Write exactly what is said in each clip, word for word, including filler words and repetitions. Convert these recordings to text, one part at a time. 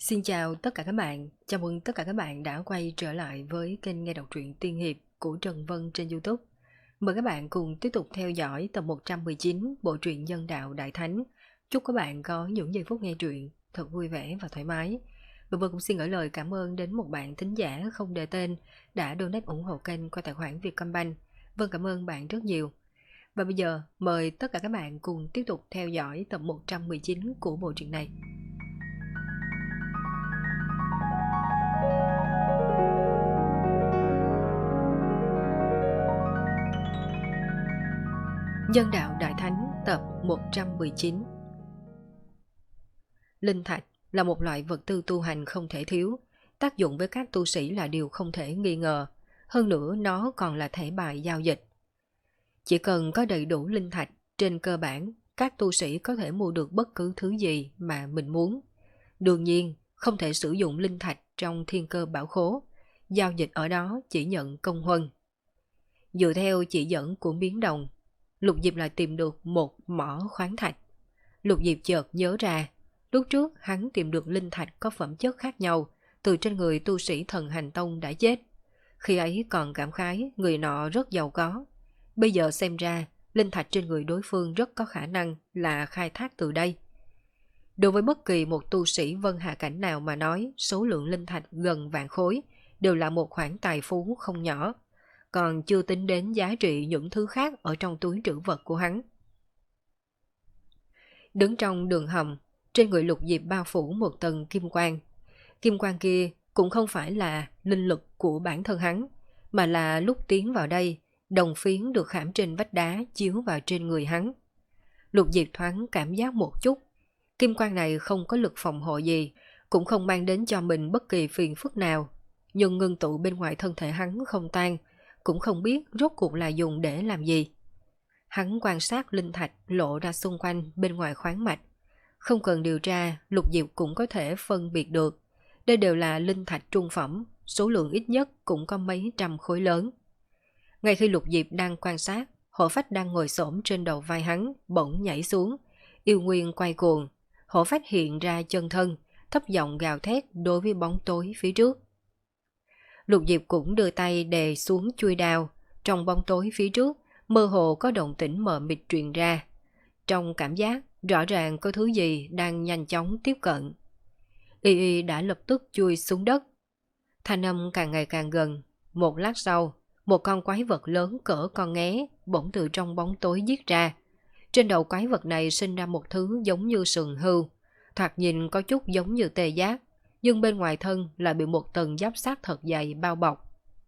Xin chào tất cả các bạn, chào mừng tất cả các bạn đã quay trở lại với kênh nghe đọc truyện tiên hiệp của Trần Vân trên YouTube. Mời các bạn cùng tiếp tục theo dõi tập một trăm mười chín bộ truyện Nhân đạo Đại Thánh. Chúc các bạn có những giây phút nghe truyện thật vui vẻ và thoải mái. Và Vân cũng xin gửi lời cảm ơn đến một bạn thính giả không đề tên đã donate ủng hộ kênh qua tài khoản Vietcombank. Vân cảm ơn bạn rất nhiều. Và bây giờ mời tất cả các bạn cùng tiếp tục theo dõi tập một trăm mười chín của bộ truyện này. Nhân đạo Đại Thánh tập một trăm mười chín. Linh thạch là một loại vật tư tu hành không thể thiếu, tác dụng với các tu sĩ là điều không thể nghi ngờ, hơn nữa nó còn là thẻ bài giao dịch. Chỉ cần có đầy đủ linh thạch, trên cơ bản các tu sĩ có thể mua được bất cứ thứ gì mà mình muốn. Đương nhiên, không thể sử dụng linh thạch trong thiên cơ bảo khố, giao dịch ở đó chỉ nhận công huân. Dựa theo chỉ dẫn của Biến Đồng, Lục Diệp lại tìm được một mỏ khoáng thạch. Lục Diệp chợt nhớ ra, lúc trước hắn tìm được linh thạch có phẩm chất khác nhau từ trên người tu sĩ Thần Hành Tông đã chết. Khi ấy còn cảm khái người nọ rất giàu có. Bây giờ xem ra, linh thạch trên người đối phương rất có khả năng là khai thác từ đây. Đối với bất kỳ một tu sĩ vân hạ cảnh nào mà nói, số lượng linh thạch gần vạn khối đều là một khoản tài phú không nhỏ, còn chưa tính đến giá trị những thứ khác ở trong túi trữ vật của hắn. Đứng trong đường hầm, trên người Lục Diệp bao phủ một tầng kim quang. Kim quang kia cũng không phải là linh lực của bản thân hắn, mà là lúc tiến vào đây, đồng phiến được khảm trên vách đá chiếu vào trên người hắn. Lục Diệp thoáng cảm giác một chút, kim quang này không có lực phòng hộ gì, cũng không mang đến cho mình bất kỳ phiền phức nào, nhưng ngưng tụ bên ngoài thân thể hắn không tan, cũng không biết rốt cuộc là dùng để làm gì. Hắn quan sát linh thạch lộ ra xung quanh bên ngoài khoáng mạch. Không cần điều tra, Lục Diệp cũng có thể phân biệt được. Đây đều là linh thạch trung phẩm, số lượng ít nhất cũng có mấy trăm khối lớn. Ngay khi Lục Diệp đang quan sát, Hổ Phách đang ngồi xổm trên đầu vai hắn, bỗng nhảy xuống. Yêu Nguyên quay cuồng, Hổ Phách hiện ra chân thân, thấp giọng gào thét đối với bóng tối phía trước. Lục Diệp cũng đưa tay đè xuống chuôi đao, trong bóng tối phía trước, mơ hồ có động tĩnh mờ mịt truyền ra. Trong cảm giác, rõ ràng có thứ gì đang nhanh chóng tiếp cận. Y Y đã lập tức chui xuống đất. Thanh âm càng ngày càng gần. Một lát sau, một con quái vật lớn cỡ con nghé bỗng từ trong bóng tối giết ra. Trên đầu quái vật này sinh ra một thứ giống như sừng hươu, thoạt nhìn có chút giống như tê giác, nhưng bên ngoài thân lại bị một tầng giáp sát thật dày bao bọc.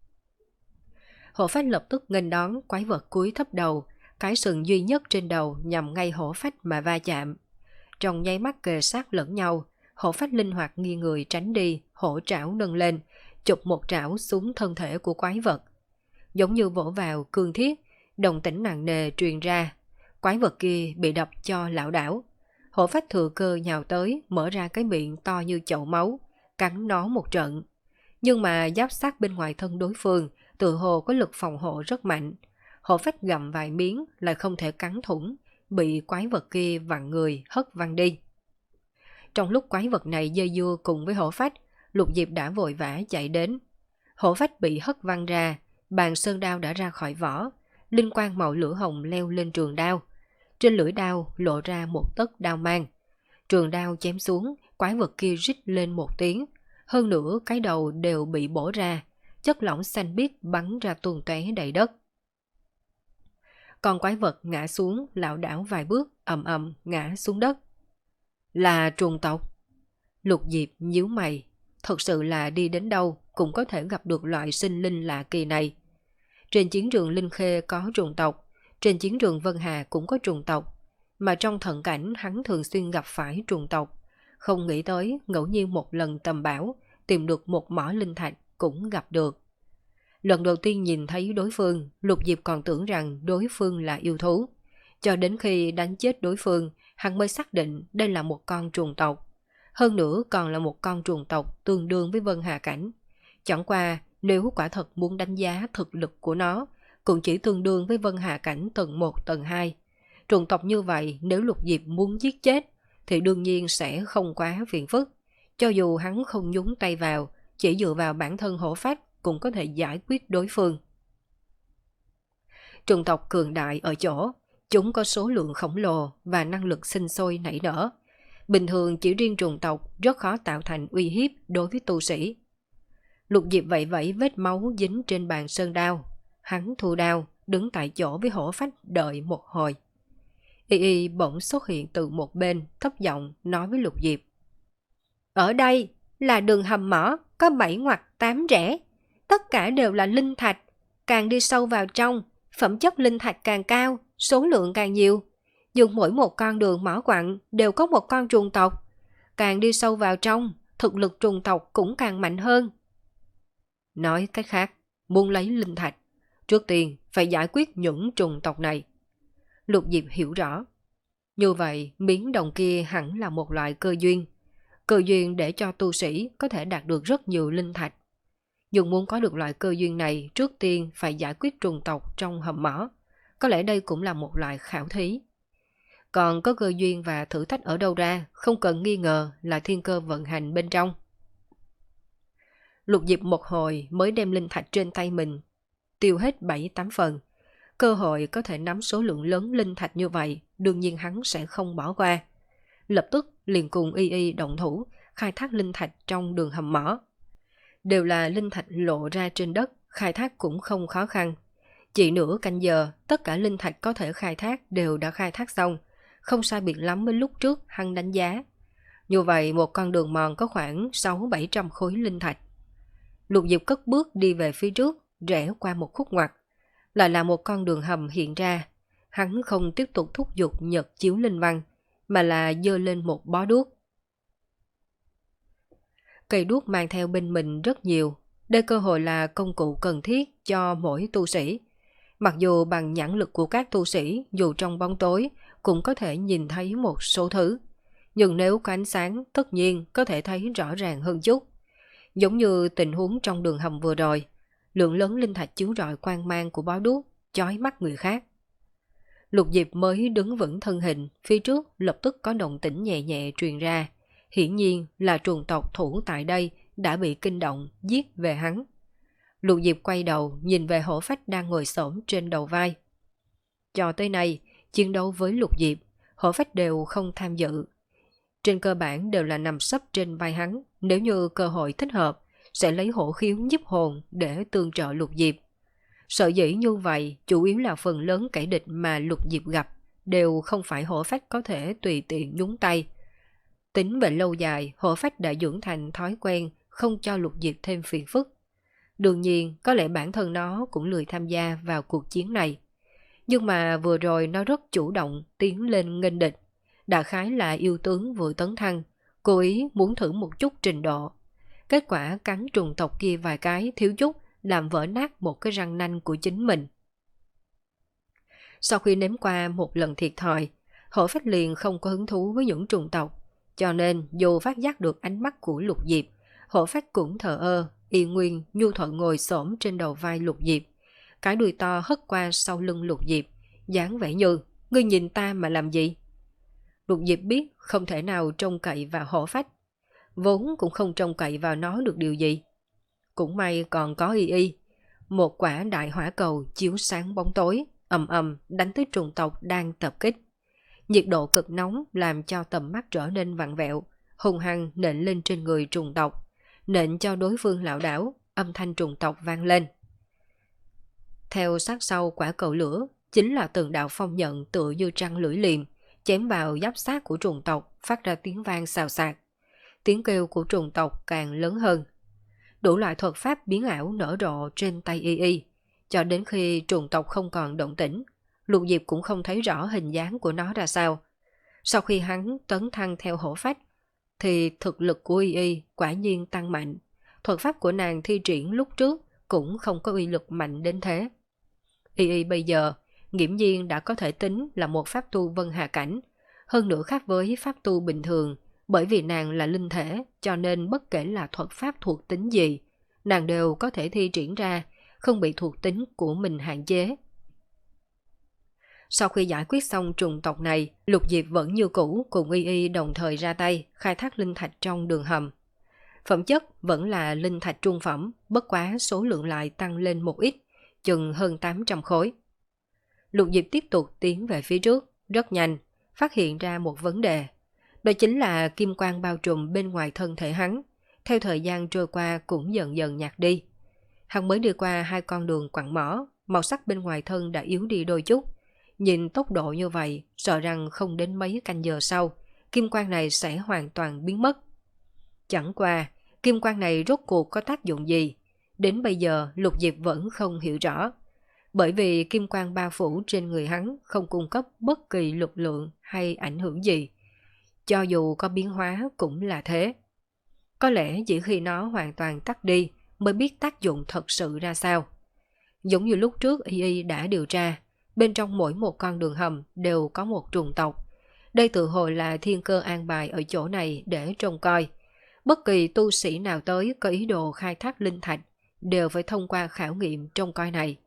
Hổ Phách lập tức nghênh đón quái vật cúi thấp đầu, cái sừng duy nhất trên đầu nhằm ngay Hổ Phách mà va chạm. Trong nháy mắt kề sát lẫn nhau, Hổ Phách linh hoạt nghiêng người tránh đi, hổ trảo nâng lên, chụp một trảo xuống thân thể của quái vật. Giống như vỗ vào cương thiết, động tĩnh nặng nề truyền ra. Quái vật kia bị đập cho lảo đảo. Hổ Phách thừa cơ nhào tới, mở ra cái miệng to như chậu máu, cắn nó một trận. Nhưng mà giáp sát bên ngoài thân đối phương, tự hồ có lực phòng hộ rất mạnh. Hổ Phách gặm vài miếng lại không thể cắn thủng, bị quái vật kia vặn người hất văng đi. Trong lúc quái vật này dây dưa cùng với Hổ Phách, Lục Diệp đã vội vã chạy đến. Hổ Phách bị hất văng ra, bàn sơn đao đã ra khỏi vỏ, linh quang màu lửa hồng leo lên trường đao. Trên lưỡi đao lộ ra một tấc đao mang. Trường đao chém xuống, quái vật kia rít lên một tiếng, hơn nữa cái đầu đều bị bổ ra, chất lỏng xanh biếc bắn ra tuôn tóe đầy đất. Còn quái vật ngã xuống lảo đảo vài bước, ầm ầm ngã xuống đất. Là trùng tộc. Lục Diệp nhíu mày, thật sự là đi đến đâu cũng có thể gặp được loại sinh linh lạ kỳ này. Trên chiến trường Linh Khê có trùng tộc, trên chiến trường Vân Hà cũng có trùng tộc, mà trong thần cảnh hắn thường xuyên gặp phải trùng tộc. Không nghĩ tới ngẫu nhiên một lần tầm bảo, tìm được một mỏ linh thạch cũng gặp được. Lần đầu tiên nhìn thấy đối phương, Lục Diệp còn tưởng rằng đối phương là yêu thú. Cho đến khi đánh chết đối phương, hắn mới xác định đây là một con trùng tộc. Hơn nữa còn là một con trùng tộc tương đương với Vân Hà Cảnh. Chẳng qua, nếu quả thật muốn đánh giá thực lực của nó, cũng chỉ tương đương với Vân Hà Cảnh tầng một, tầng hai. Trùng tộc như vậy nếu Lục Diệp muốn giết chết, thì đương nhiên sẽ không quá phiền phức. Cho dù hắn không nhúng tay vào, chỉ dựa vào bản thân hổ phách cũng có thể giải quyết đối phương. Trùng tộc cường đại ở chỗ, chúng có số lượng khổng lồ và năng lực sinh sôi nảy nở. Bình thường chỉ riêng trùng tộc rất khó tạo thành uy hiếp đối với tu sĩ. Lục Diệp vẫy vẫy vết máu dính trên bàn sơn đao. Hắn thu đao, đứng tại chỗ với hổ phách đợi một hồi. Y Y bỗng xuất hiện từ một bên, thấp giọng nói với Lục Diệp. Ở đây là đường hầm mỏ, có bảy ngoặt tám rẽ. Tất cả đều là linh thạch. Càng đi sâu vào trong, phẩm chất linh thạch càng cao, số lượng càng nhiều. Nhưng mỗi một con đường mỏ quặng đều có một con trùng tộc. Càng đi sâu vào trong, thực lực trùng tộc cũng càng mạnh hơn. Nói cách khác, muốn lấy linh thạch, trước tiên phải giải quyết những trùng tộc này. Lục Diệp hiểu rõ. Như vậy, miếng đồng kia hẳn là một loại cơ duyên. Cơ duyên để cho tu sĩ có thể đạt được rất nhiều linh thạch. Nhưng muốn có được loại cơ duyên này, trước tiên phải giải quyết trùng tộc trong hầm mỏ. Có lẽ đây cũng là một loại khảo thí. Còn có cơ duyên và thử thách ở đâu ra, không cần nghi ngờ là thiên cơ vận hành bên trong. Lục Diệp một hồi mới đem linh thạch trên tay mình tiêu hết bảy tám phần. Cơ hội có thể nắm số lượng lớn linh thạch như vậy, đương nhiên hắn sẽ không bỏ qua. Lập tức liền cùng Y Y động thủ, khai thác linh thạch trong đường hầm mỏ. Đều là linh thạch lộ ra trên đất, khai thác cũng không khó khăn. Chỉ nửa canh giờ, tất cả linh thạch có thể khai thác đều đã khai thác xong, không sai biệt lắm với lúc trước hắn đánh giá. Như vậy một con đường mòn có khoảng sáu bảy trăm khối linh thạch. Lục Diệp cất bước đi về phía trước, rẽ qua một khúc ngoặt. Lại là một con đường hầm hiện ra. Hắn không tiếp tục thúc giục nhật chiếu linh văn, mà là giơ lên một bó đuốc. Cây đuốc mang theo bên mình rất nhiều. Đây cơ hội là công cụ cần thiết cho mỗi tu sĩ. Mặc dù bằng nhãn lực của các tu sĩ, dù trong bóng tối, cũng có thể nhìn thấy một số thứ. Nhưng nếu có ánh sáng, tất nhiên có thể thấy rõ ràng hơn chút. Giống như tình huống trong đường hầm vừa rồi, lượng lớn linh thạch chiếu rọi quang mang của bó đuốc, chói mắt người khác. Lục Diệp mới đứng vững thân hình, phía trước lập tức có động tĩnh nhẹ nhẹ truyền ra. Hiển nhiên là trùng tộc thủ tại đây đã bị kinh động, giết về hắn. Lục Diệp quay đầu nhìn về hổ phách đang ngồi xổm trên đầu vai. Cho tới nay, chiến đấu với Lục Diệp, hổ phách đều không tham dự. Trên cơ bản đều là nằm sấp trên vai hắn, nếu như cơ hội thích hợp, sẽ lấy hổ khiếu nhiếp hồn để tương trợ Lục Diệp. Sở dĩ như vậy, chủ yếu là phần lớn kẻ địch mà Lục Diệp gặp đều không phải hổ phách có thể tùy tiện nhúng tay. Tính về lâu dài, hổ phách đã dưỡng thành thói quen không cho Lục Diệp thêm phiền phức. Đương nhiên, có lẽ bản thân nó cũng lười tham gia vào cuộc chiến này. Nhưng mà vừa rồi nó rất chủ động tiến lên nghênh địch. Đại khái là yêu tướng vừa tấn thăng, cố ý muốn thử một chút trình độ. Kết quả cắn trùng tộc kia vài cái thiếu chút, làm vỡ nát một cái răng nanh của chính mình. Sau khi nếm qua một lần thiệt thòi, hổ phách liền không có hứng thú với những trùng tộc. Cho nên dù phát giác được ánh mắt của Lục Diệp, hổ phách cũng thờ ơ, y nguyên nhu thuận ngồi xổm trên đầu vai Lục Diệp. Cái đuôi to hất qua sau lưng Lục Diệp, dáng vẻ như, ngươi nhìn ta mà làm gì? Lục Diệp biết không thể nào trông cậy vào hổ phách, vốn cũng không trông cậy vào nó được điều gì. Cũng may còn có Y Y, một quả đại hỏa cầu chiếu sáng bóng tối, ầm ầm đánh tới trùng tộc đang tập kích. Nhiệt độ cực nóng làm cho tầm mắt trở nên vặn vẹo, hung hăng nện lên trên người trùng tộc, nện cho đối phương lảo đảo, âm thanh trùng tộc vang lên. Theo sát sau quả cầu lửa, chính là từng đạo phong nhận tựa như trăng lưỡi liềm, chém vào giáp xác của trùng tộc, phát ra tiếng vang xào xạc. Tiếng kêu của trùng tộc càng lớn hơn. Đủ loại thuật pháp biến ảo nở rộ trên tay Y Y, cho đến khi trùng tộc không còn động tĩnh, Lục Diệp cũng không thấy rõ hình dáng của nó ra sao. Sau khi hắn tấn thăng theo hổ phách, thì thực lực của Y Y quả nhiên tăng mạnh. Thuật pháp của nàng thi triển lúc trước cũng không có uy lực mạnh đến thế. Y Y bây giờ, nghiễm nhiên đã có thể tính là một pháp tu vân hà cảnh, hơn nữa khác với pháp tu bình thường, bởi vì nàng là linh thể, cho nên bất kể là thuật pháp thuộc tính gì, nàng đều có thể thi triển ra, không bị thuộc tính của mình hạn chế. Sau khi giải quyết xong trùng tộc này, Lục Diệp vẫn như cũ cùng Y Y đồng thời ra tay, khai thác linh thạch trong đường hầm. Phẩm chất vẫn là linh thạch trung phẩm, bất quá số lượng lại tăng lên một ít, chừng hơn tám trăm khối. Lục Diệp tiếp tục tiến về phía trước, rất nhanh, phát hiện ra một vấn đề. Đó chính là kim quang bao trùm bên ngoài thân thể hắn, theo thời gian trôi qua cũng dần dần nhạt đi. Hắn mới đi qua hai con đường quặng mỏ, màu sắc bên ngoài thân đã yếu đi đôi chút. Nhìn tốc độ như vậy, sợ rằng không đến mấy canh giờ sau, kim quang này sẽ hoàn toàn biến mất. Chẳng qua, kim quang này rốt cuộc có tác dụng gì? Đến bây giờ Lục Diệp vẫn không hiểu rõ. Bởi vì kim quang bao phủ trên người hắn không cung cấp bất kỳ lực lượng hay ảnh hưởng gì. Cho dù có biến hóa cũng là thế. Có lẽ chỉ khi nó hoàn toàn tắt đi mới biết tác dụng thật sự ra sao. Giống như lúc trước Y Y đã điều tra, bên trong mỗi một con đường hầm đều có một trùng tộc. Đây tự hồ là thiên cơ an bài ở chỗ này để trông coi. Bất kỳ tu sĩ nào tới có ý đồ khai thác linh thạch đều phải thông qua khảo nghiệm trông coi này.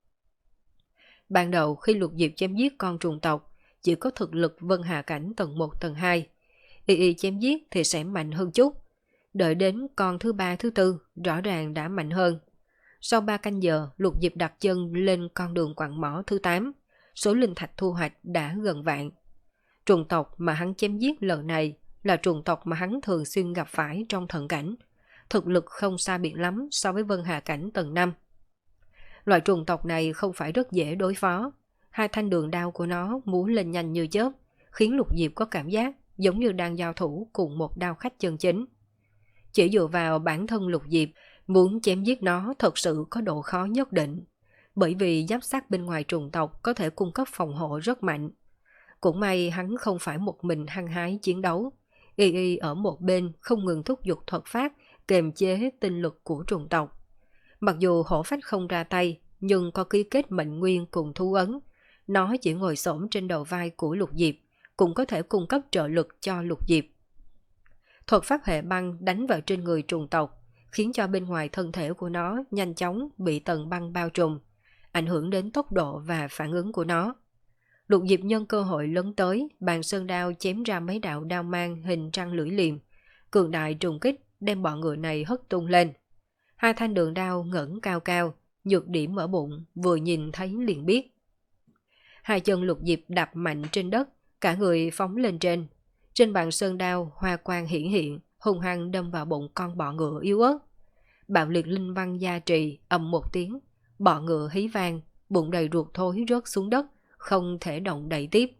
Ban đầu khi Lục Diệp chém giết con trùng tộc, chỉ có thực lực Vân Hà cảnh tầng một tầng hai. Y Y chém giết thì sẽ mạnh hơn chút. Đợi đến con thứ ba thứ tư, rõ ràng đã mạnh hơn. Sau ba canh giờ, Lục Diệp đặt chân lên con đường quặng mỏ thứ tám, số linh thạch thu hoạch đã gần vạn. Trùng tộc mà hắn chém giết lần này là trùng tộc mà hắn thường xuyên gặp phải trong thần cảnh. Thực lực không xa biệt lắm so với Vân Hà cảnh tầng năm. Loại trùng tộc này không phải rất dễ đối phó. Hai thanh đường đao của nó múa lên nhanh như chớp, khiến Lục Diệp có cảm giác giống như đang giao thủ cùng một đao khách chân chính. Chỉ dựa vào bản thân Lục Diệp, muốn chém giết nó thật sự có độ khó nhất định. Bởi vì giáp sắt bên ngoài trùng tộc có thể cung cấp phòng hộ rất mạnh. Cũng may hắn không phải một mình hăng hái chiến đấu. Y Y ở một bên không ngừng thúc giục thuật pháp kềm chế tinh lực của trùng tộc. Mặc dù hổ phách không ra tay, nhưng có ký kết mệnh nguyên cùng thú ấn. Nó chỉ ngồi xổm trên đầu vai của Lục Diệp, cũng có thể cung cấp trợ lực cho Lục Diệp. Thuật pháp hệ băng đánh vào trên người trùng tộc, khiến cho bên ngoài thân thể của nó nhanh chóng bị tầng băng bao trùm, ảnh hưởng đến tốc độ và phản ứng của nó. Lục Diệp nhân cơ hội lấn tới, bàn sơn đao chém ra mấy đạo đao mang hình trăng lưỡi liềm, cường đại trùng kích đem bọn ngựa này hất tung lên. Hai thanh đường đao ngẩng cao cao, nhược điểm ở bụng, vừa nhìn thấy liền biết. Hai chân Lục Diệp đạp mạnh trên đất, cả người phóng lên trên. Trên bàn sơn đao, hoa quang hiển hiện, hung hăng đâm vào bụng con bọ ngựa yếu ớt. Bạo liệt linh văn gia trì, ầm một tiếng, bọ ngựa hí vang, bụng đầy ruột thối rớt xuống đất, không thể động đậy tiếp.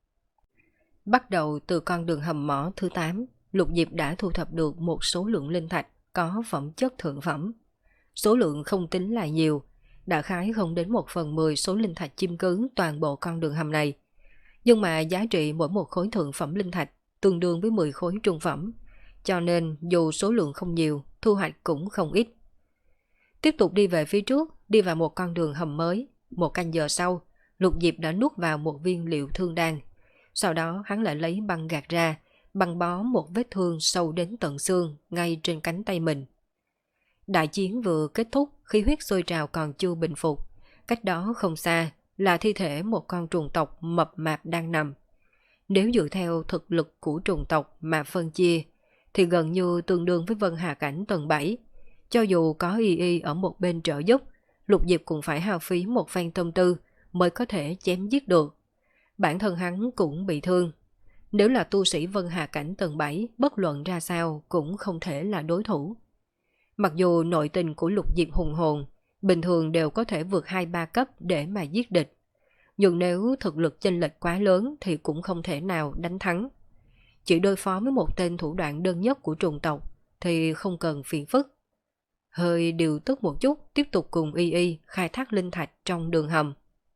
Bắt đầu từ con đường hầm mỏ thứ tám, Lục Diệp đã thu thập được một số lượng linh thạch có phẩm chất thượng phẩm. Số lượng không tính là nhiều, đã khái không đến một phần mười số linh thạch chiếm cứ toàn bộ con đường hầm này. Nhưng mà giá trị mỗi một khối thượng phẩm linh thạch tương đương với mười khối trung phẩm, cho nên dù số lượng không nhiều, thu hoạch cũng không ít. Tiếp tục đi về phía trước, đi vào một con đường hầm mới. Một canh giờ sau, Lục Diệp đã nuốt vào một viên liệu thương đan. Sau đó hắn lại lấy băng gạt ra, băng bó một vết thương sâu đến tận xương ngay trên cánh tay mình. Đại chiến vừa kết thúc, khí huyết sôi trào còn chưa bình phục. Cách đó không xa là thi thể một con trùng tộc mập mạp đang nằm. Nếu dựa theo thực lực của trùng tộc mà phân chia, thì gần như tương đương với Vân Hà cảnh tầng bảy. Cho dù có Y Y ở một bên trợ giúp, Lục Diệp cũng phải hao phí một phen tâm tư mới có thể chém giết được. Bản thân hắn cũng bị thương. Nếu là tu sĩ Vân Hà cảnh tầng bảy, bất luận ra sao cũng không thể là đối thủ. Mặc dù nội tình của Lục Diệp hùng hồn, bình thường đều có thể vượt hai ba cấp để mà giết địch. Nhưng nếu thực lực chênh lệch quá lớn thì cũng không thể nào đánh thắng. Chỉ đối phó với một tên thủ đoạn đơn nhất của trùng tộc thì không cần phiền phức. Hơi điều tức một chút, tiếp tục cùng Y Y khai thác linh thạch trong đường hầm.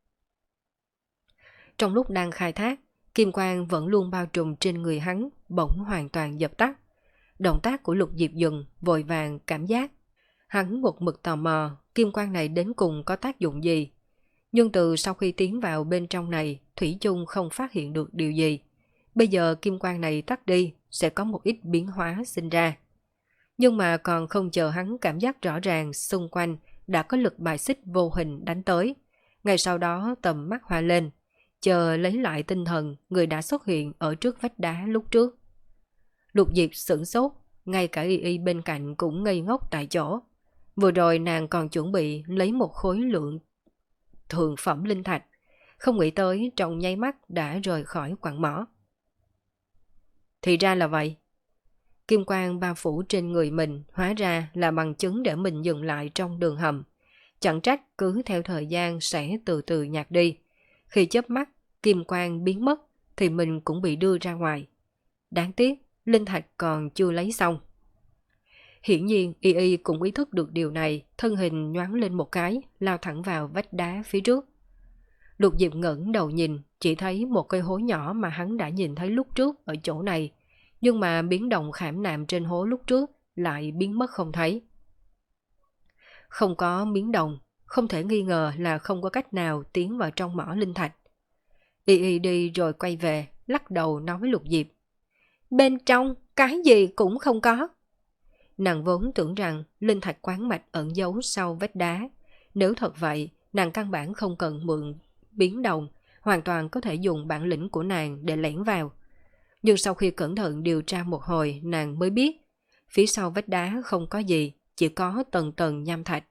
Trong lúc đang khai thác, kim quang vẫn luôn bao trùm trên người hắn, bỗng hoàn toàn dập tắt. Động tác của Lục Diệp dừng, vội vàng cảm giác. Hắn một mực tò mò, kim quang này đến cùng có tác dụng gì. Nhưng từ sau khi tiến vào bên trong này, thủy chung không phát hiện được điều gì. Bây giờ kim quang này tắt đi, sẽ có một ít biến hóa sinh ra. Nhưng mà còn không chờ hắn cảm giác rõ ràng, xung quanh đã có lực bài xích vô hình đánh tới. Ngay sau đó tầm mắt hoa lên, chờ lấy lại tinh thần, người đã xuất hiện ở trước vách đá lúc trước. Lục Diệp sửng sốt, ngay cả Y Y bên cạnh cũng ngây ngốc tại chỗ. Vừa rồi nàng còn chuẩn bị lấy một khối lượng thượng phẩm linh thạch, không nghĩ tới trong nháy mắt đã rời khỏi quặng mỏ. Thì ra là vậy. Kim quang bao phủ trên người mình hóa ra là bằng chứng để mình dừng lại trong đường hầm. Chẳng trách cứ theo thời gian sẽ từ từ nhạt đi. Khi chớp mắt, kim quang biến mất thì mình cũng bị đưa ra ngoài. Đáng tiếc, linh thạch còn chưa lấy xong. Hiển nhiên, Y Y cũng ý thức được điều này, thân hình nhoáng lên một cái, lao thẳng vào vách đá phía trước. Lục Diệp ngẩng đầu nhìn, chỉ thấy một cây hố nhỏ mà hắn đã nhìn thấy lúc trước ở chỗ này, nhưng mà biến động khảm nạm trên hố lúc trước lại biến mất không thấy. Không có biến động, không thể nghi ngờ là không có cách nào tiến vào trong mỏ linh thạch. Y Y đi rồi quay về, lắc đầu nói với Lục Diệp. Bên trong, cái gì cũng không có. Nàng vốn tưởng rằng linh thạch quán mạch ẩn giấu sau vách đá. Nếu thật vậy, nàng căn bản không cần mượn biến động, hoàn toàn có thể dùng bản lĩnh của nàng để lẻn vào. Nhưng sau khi cẩn thận điều tra một hồi, nàng mới biết, phía sau vách đá không có gì, chỉ có tầng tầng nham thạch.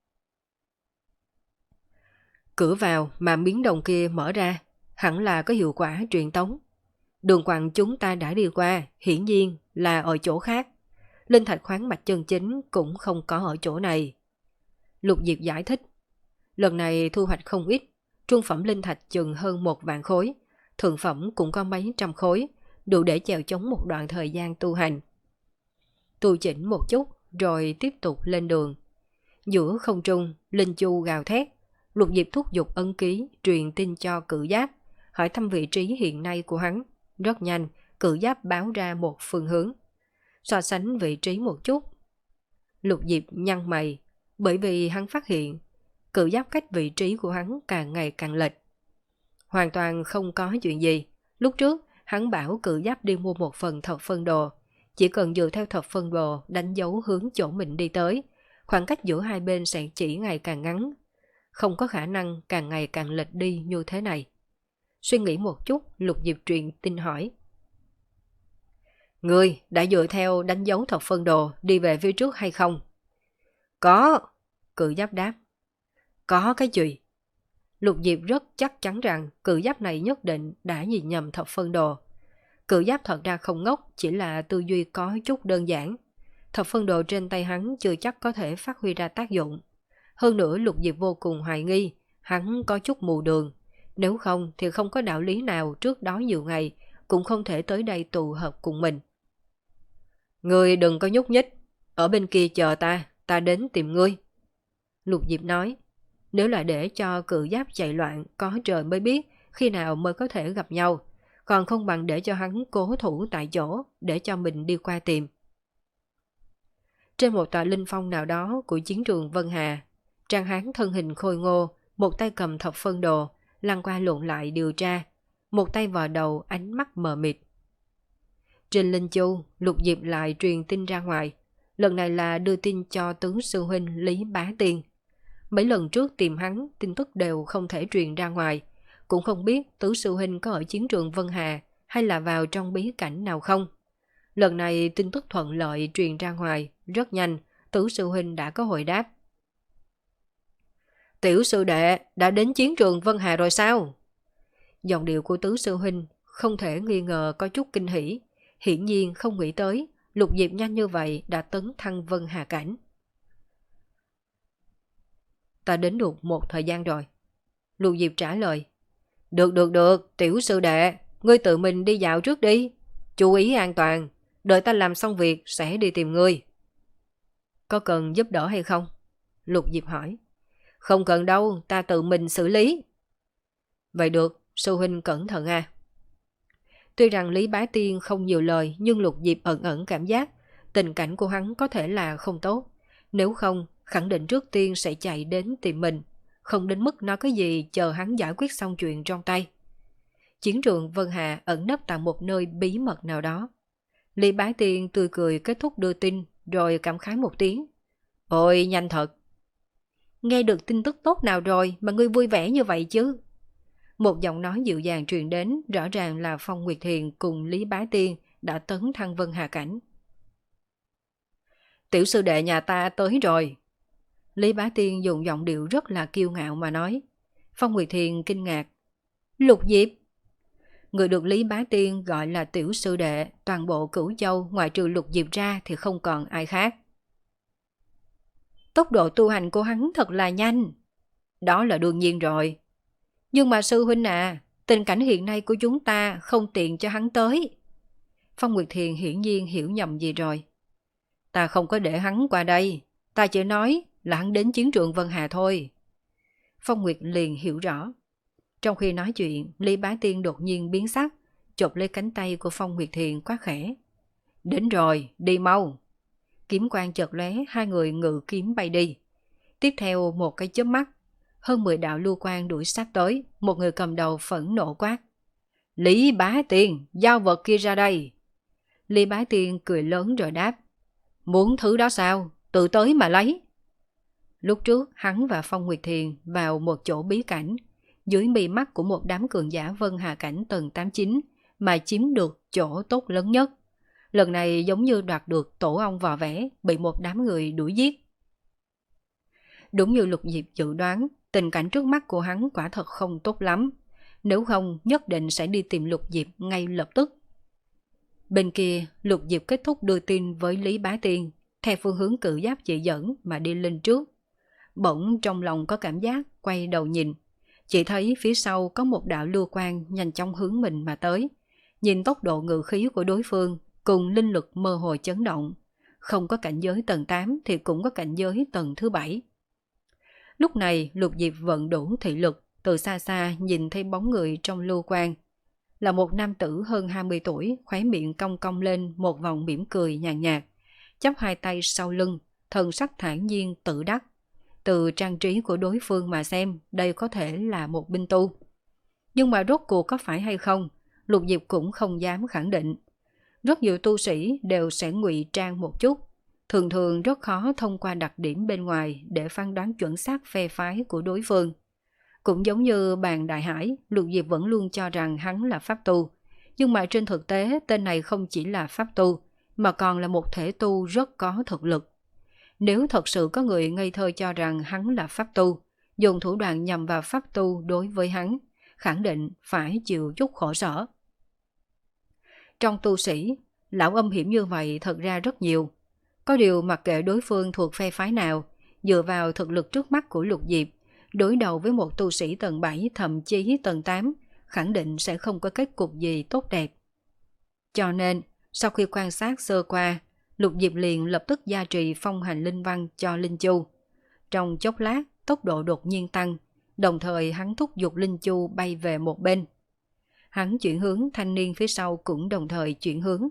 Cửa vào mà miếng đồng kia mở ra, hẳn là có hiệu quả truyền tống. Đường quặng chúng ta đã đi qua, hiển nhiên là ở chỗ khác. Linh thạch khoáng mạch chân chính cũng không có ở chỗ này. Lục Diệp giải thích. Lần này thu hoạch không ít, trung phẩm linh thạch chừng hơn một vạn khối, thượng phẩm cũng có mấy trăm khối, đủ để chèo chống một đoạn thời gian tu hành. Tu chỉnh một chút rồi tiếp tục lên đường. Giữa không trung, linh chu gào thét. Lục Diệp thúc giục ân ký truyền tin cho Cự Giáp, hỏi thăm vị trí hiện nay của hắn. Rất nhanh, Cự Giáp báo ra một phương hướng. So sánh vị trí một chút. Lục Diệp nhăn mày, bởi vì hắn phát hiện Cự Giáp cách vị trí của hắn càng ngày càng lệch. Hoàn toàn không có chuyện gì. Lúc trước, hắn bảo Cự Giáp đi mua một phần thập phân đồ. Chỉ cần dựa theo thập phân đồ đánh dấu hướng chỗ mình đi tới, khoảng cách giữa hai bên sẽ chỉ ngày càng ngắn. Không có khả năng càng ngày càng lệch đi như thế này. Suy nghĩ một chút, Lục Diệp truyền tin hỏi. Ngươi đã dựa theo đánh dấu thập phân đồ đi về phía trước hay không? Có, Cự Giáp đáp. Có cái gì? Lục Diệp rất chắc chắn rằng Cự Giáp này nhất định đã nhìn nhầm thập phân đồ. Cự Giáp thật ra không ngốc, chỉ là tư duy có chút đơn giản. Thập phân đồ trên tay hắn chưa chắc có thể phát huy ra tác dụng. Hơn nữa Lục Diệp vô cùng hoài nghi, hắn có chút mù đường. Nếu không thì không có đạo lý nào trước đó nhiều ngày cũng không thể tới đây tụ hợp cùng mình. Ngươi đừng có nhúc nhích, ở bên kia chờ ta, ta đến tìm ngươi. Lục Diệp nói, nếu là để cho Cự Giáp chạy loạn, có trời mới biết khi nào mới có thể gặp nhau, còn không bằng để cho hắn cố thủ tại chỗ, để cho mình đi qua tìm. Trên một tòa linh phong nào đó của chiến trường Vân Hà, Trang Hán thân hình khôi ngô, một tay cầm thập phân đồ, lăn qua lộn lại điều tra, một tay vào đầu ánh mắt mờ mịt. Trên linh chu, Lục Diệp lại truyền tin ra ngoài, lần này là đưa tin cho tướng sư huynh Lý Bá Tiên. Mấy lần trước tìm hắn, tin tức đều không thể truyền ra ngoài, cũng không biết tứ sư huynh có ở chiến trường Vân Hà hay là vào trong bí cảnh nào không. Lần này tin tức thuận lợi truyền ra ngoài, rất nhanh, tứ sư huynh đã có hồi đáp. Tiểu sư đệ đã đến chiến trường Vân Hà rồi sao? Giọng điệu của tứ sư huynh không thể nghi ngờ có chút kinh hỉ, hiển nhiên không nghĩ tới Lục Diệp nhanh như vậy đã tấn thăng Vân Hà cảnh. Ta đến được một thời gian rồi. Lục Diệp trả lời. Được được được, tiểu sư đệ, ngươi tự mình đi dạo trước đi. Chú ý an toàn, đợi ta làm xong việc sẽ đi tìm ngươi. Có cần giúp đỡ hay không? Lục Diệp hỏi. Không cần đâu, ta tự mình xử lý. Vậy được, sư huynh cẩn thận à. Tuy rằng Lý Bá Tiên không nhiều lời, nhưng Lục Diệp ẩn ẩn cảm giác tình cảnh của hắn có thể là không tốt. Nếu không, khẳng định trước tiên sẽ chạy đến tìm mình, không đến mức nói cái gì chờ hắn giải quyết xong chuyện trong tay. Chiến trường Vân Hà ẩn nấp tại một nơi bí mật nào đó. Lý Bá Tiên tươi cười kết thúc đưa tin, rồi cảm khái một tiếng. Ôi, nhanh thật. Nghe được tin tức tốt nào rồi mà ngươi vui vẻ như vậy chứ? Một giọng nói dịu dàng truyền đến, rõ ràng là Phong Nguyệt Thiền cùng Lý Bá Tiên đã tấn thăng Vân Hà cảnh. tiểu sư đệ nhà ta tới rồi. Lý Bá Tiên dùng giọng điệu rất là kiêu ngạo mà nói. Phong Nguyệt Thiền kinh ngạc. Lục Diệp? Người được Lý Bá Tiên gọi là tiểu sư đệ, toàn bộ Cửu Châu ngoại trừ Lục Diệp ra thì không còn ai khác. Tốc độ tu hành của hắn thật là nhanh. Đó là đương nhiên rồi. Nhưng mà sư huynh à, tình cảnh hiện nay của chúng ta không tiện cho hắn tới. Phong Nguyệt Thiền hiển nhiên hiểu nhầm gì rồi. Ta không có để hắn qua đây, ta chỉ nói là hắn đến chiến trường Vân Hà thôi. Phong Nguyệt liền hiểu rõ. Trong khi nói chuyện, Lý Bá Tiên đột nhiên biến sắc, chộp lấy cánh tay của Phong Nguyệt Thiền quát khẽ. Đến rồi, đi mau. Kiếm quang chợt lóe, hai người ngự kiếm bay đi. Tiếp theo một cái chớp mắt, hơn mười đạo lưu quang đuổi sát tới, một người cầm đầu phẫn nộ quát. Lý Bá Tiên, giao vật kia ra đây. Lý Bá Tiên cười lớn rồi đáp. Muốn thứ đó sao? Tự tới mà lấy. Lúc trước, hắn và Phong Nguyệt Thiền vào một chỗ bí cảnh, dưới mí mắt của một đám cường giả Vân Hà Cảnh tầng tám chín mà chiếm được chỗ tốt lớn nhất. Lần này giống như đoạt được tổ ong vò vẽ, bị một đám người đuổi giết. Đúng như Lục Diệp dự đoán, tình cảnh trước mắt của hắn quả thật không tốt lắm. Nếu không, nhất định sẽ đi tìm Lục Diệp ngay lập tức. Bên kia, Lục Diệp kết thúc đưa tin với Lý Bá Tiên, theo phương hướng cự giáp chỉ dẫn mà đi lên trước. Bỗng trong lòng có cảm giác, quay đầu nhìn. Chỉ thấy phía sau có một đạo lưu quang nhanh chóng hướng mình mà tới. Nhìn tốc độ ngự khí của đối phương, cùng linh lực mơ hồ chấn động. Không có cảnh giới tầng tám thì cũng có cảnh giới tầng thứ bảy. Lúc này Lục Diệp vận đủ thị lực, từ xa xa nhìn thấy bóng người trong lưu quang. Là một nam tử hơn hai mươi tuổi, khóe miệng cong cong lên một vòng mỉm cười nhàn nhạt, chắp hai tay sau lưng, thần sắc thản nhiên tự đắc. Từ trang trí của đối phương mà xem, đây có thể là một binh tu. Nhưng mà rốt cuộc có phải hay không, Lục Diệp cũng không dám khẳng định. Rất nhiều tu sĩ đều sẽ ngụy trang một chút, thường thường rất khó thông qua đặc điểm bên ngoài để phán đoán chuẩn xác phe phái của đối phương. Cũng giống như Bàn Đại Hải, Lục Diệp vẫn luôn cho rằng hắn là pháp tu. Nhưng mà trên thực tế, tên này không chỉ là pháp tu, mà còn là một thể tu rất có thực lực. Nếu thật sự có người ngây thơ cho rằng hắn là pháp tu, dùng thủ đoạn nhằm vào pháp tu đối với hắn, khẳng định phải chịu chút khổ sở. Trong tu sĩ, lão âm hiểm như vậy thật ra rất nhiều. Có điều mặc kệ đối phương thuộc phe phái nào, dựa vào thực lực trước mắt của Lục Diệp, đối đầu với một tu sĩ tầng bảy thậm chí tầng tám, khẳng định sẽ không có kết cục gì tốt đẹp. Cho nên, sau khi quan sát sơ qua, Lục Diệp liền lập tức gia trì phong hành linh văn cho Linh Chu. Trong chốc lát, tốc độ đột nhiên tăng, đồng thời hắn thúc giục Linh Chu bay về một bên. Hắn chuyển hướng, thanh niên phía sau cũng đồng thời chuyển hướng.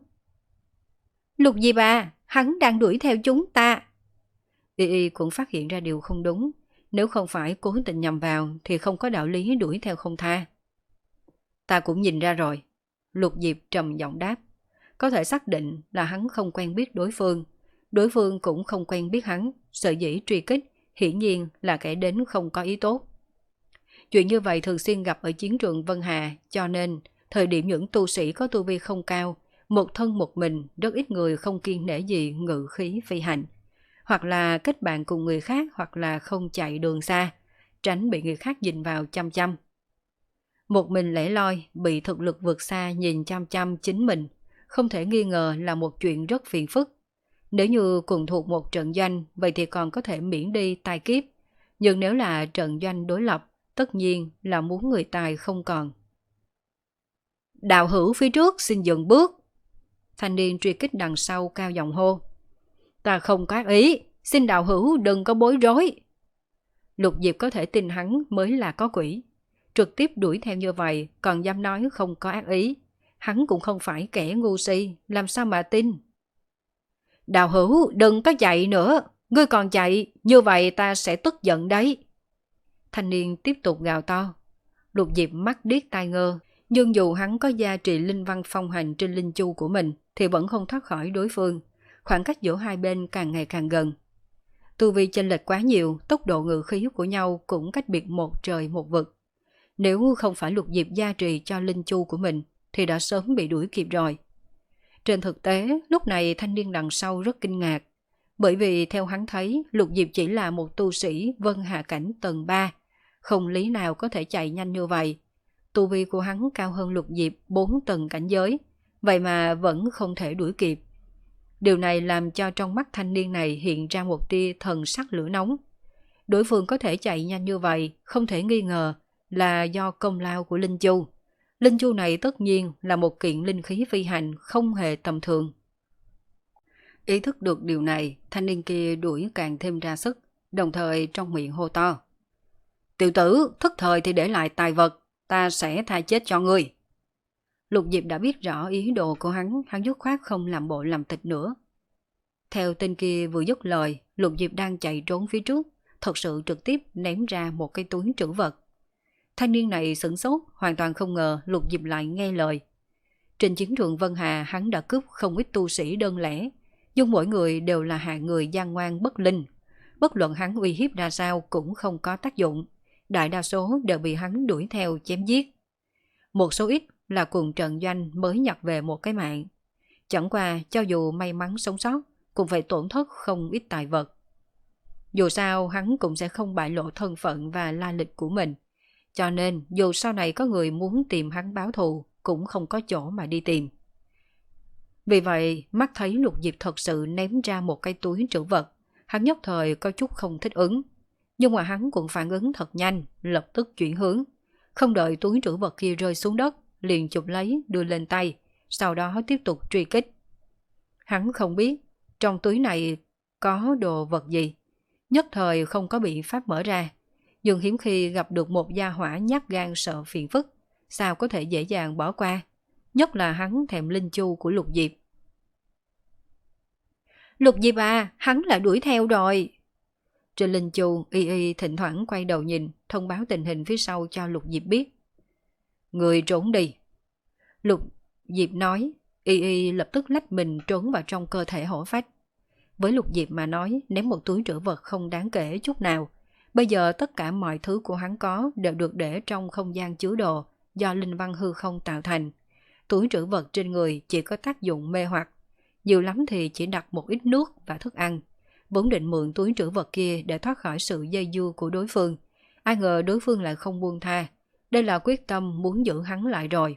Lục Diệp à, hắn đang đuổi theo chúng ta. Y Y cũng phát hiện ra điều không đúng. Nếu không phải cố tình nhầm vào thì không có đạo lý đuổi theo không tha. Ta cũng nhìn ra rồi. Lục Diệp trầm giọng đáp. Có thể xác định là hắn không quen biết đối phương. Đối phương cũng không quen biết hắn. Sở dĩ truy kích hiển nhiên là kẻ đến không có ý tốt. Chuyện như vậy thường xuyên gặp ở chiến trường Vân Hà, cho nên thời điểm những tu sĩ có tu vi không cao, một thân một mình, rất ít người không kiêng nể gì ngự khí phi hành. Hoặc là kết bạn cùng người khác, hoặc là không chạy đường xa, tránh bị người khác nhìn vào chăm chăm. Một mình lẻ loi, bị thực lực vượt xa nhìn chăm chăm chính mình, không thể nghi ngờ là một chuyện rất phiền phức. Nếu như cùng thuộc một trận doanh, vậy thì còn có thể miễn đi tai kiếp. Nhưng nếu là trận doanh đối lập, tất nhiên là muốn người tài không còn. Đạo hữu phía trước xin dừng bước. Thanh niên truy kích đằng sau cao giọng hô. Ta không có ác ý, xin đạo hữu đừng có bối rối. Lục Diệp có thể tin hắn mới là có quỷ. Trực tiếp đuổi theo như vậy còn dám nói không có ác ý. Hắn cũng không phải kẻ ngu si, làm sao mà tin. Đạo hữu đừng có chạy nữa, ngươi còn chạy, như vậy ta sẽ tức giận đấy. Thanh niên tiếp tục gào to. Lục Diệp mắt điếc tai ngơ, nhưng dù hắn có gia trì linh văn phong hành trên linh chu của mình thì vẫn không thoát khỏi đối phương. Khoảng cách giữa hai bên càng ngày càng gần. Tu vi chênh lệch quá nhiều, tốc độ ngự khí của nhau cũng cách biệt một trời một vực. Nếu không phải Lục Diệp gia trì cho linh chu của mình thì đã sớm bị đuổi kịp rồi. Trên thực tế, lúc này thanh niên đằng sau rất kinh ngạc. Bởi vì theo hắn thấy, Lục Diệp chỉ là một tu sĩ vân hà cảnh tầng ba, không lý nào có thể chạy nhanh như vậy. Tu vi của hắn cao hơn Lục Diệp bốn tầng cảnh giới, vậy mà vẫn không thể đuổi kịp. Điều này làm cho trong mắt thanh niên này hiện ra một tia thần sắc lửa nóng. Đối phương có thể chạy nhanh như vậy, không thể nghi ngờ là do công lao của Linh Chu. Linh Chu này tất nhiên là một kiện linh khí phi hành không hề tầm thường. Ý thức được điều này, thanh niên kia đuổi càng thêm ra sức, đồng thời trong miệng hô to. Tiểu tử, thức thời thì để lại tài vật, ta sẽ tha chết cho ngươi. Lục Diệp đã biết rõ ý đồ của hắn, hắn dứt khoát không làm bộ làm tịch nữa. Theo tên kia vừa dứt lời, Lục Diệp đang chạy trốn phía trước, thật sự trực tiếp ném ra một cái túi trữ vật. Thanh niên này sửng sốt, hoàn toàn không ngờ Lục Diệp lại nghe lời. Trên chiến trường Vân Hà hắn đã cướp không ít tu sĩ đơn lẻ, nhưng mỗi người đều là hạng người gian ngoan bất linh. Bất luận hắn uy hiếp ra sao cũng không có tác dụng, đại đa số đều bị hắn đuổi theo chém giết. Một số ít là cùng trận doanh mới nhặt về một cái mạng. Chẳng qua cho dù may mắn sống sót, cũng phải tổn thất không ít tài vật. Dù sao hắn cũng sẽ không bại lộ thân phận và la lịch của mình. Cho nên dù sau này có người muốn tìm hắn báo thù, cũng không có chỗ mà đi tìm. Vì vậy, mắt thấy Lục Diệp thật sự ném ra một cái túi trữ vật, hắn nhất thời có chút không thích ứng. Nhưng mà hắn cũng phản ứng thật nhanh, lập tức chuyển hướng. Không đợi túi trữ vật kia rơi xuống đất, liền chụp lấy đưa lên tay, sau đó tiếp tục truy kích. Hắn không biết trong túi này có đồ vật gì, nhất thời không có bị pháp mở ra. Nhưng hiếm khi gặp được một gia hỏa nhát gan sợ phiền phức, sao có thể dễ dàng bỏ qua, nhất là hắn thèm linh chu của Lục Diệp. Lục Diệp à, hắn lại đuổi theo rồi. Trên linh chu, Y Y thỉnh thoảng quay đầu nhìn, thông báo tình hình phía sau cho Lục Diệp biết. Người trốn đi. Lục Diệp nói, Y Y lập tức lách mình trốn vào trong cơ thể hổ phách. Với Lục Diệp mà nói, ném một túi trữ vật không đáng kể chút nào. Bây giờ tất cả mọi thứ của hắn có đều được để trong không gian chứa đồ do linh văn hư không tạo thành. Túi trữ vật trên người chỉ có tác dụng mê hoặc, nhiều lắm thì chỉ đặt một ít nước và thức ăn. Vốn định mượn túi trữ vật kia để thoát khỏi sự dây dưa của đối phương. Ai ngờ đối phương lại không buông tha. Đây là quyết tâm muốn giữ hắn lại rồi.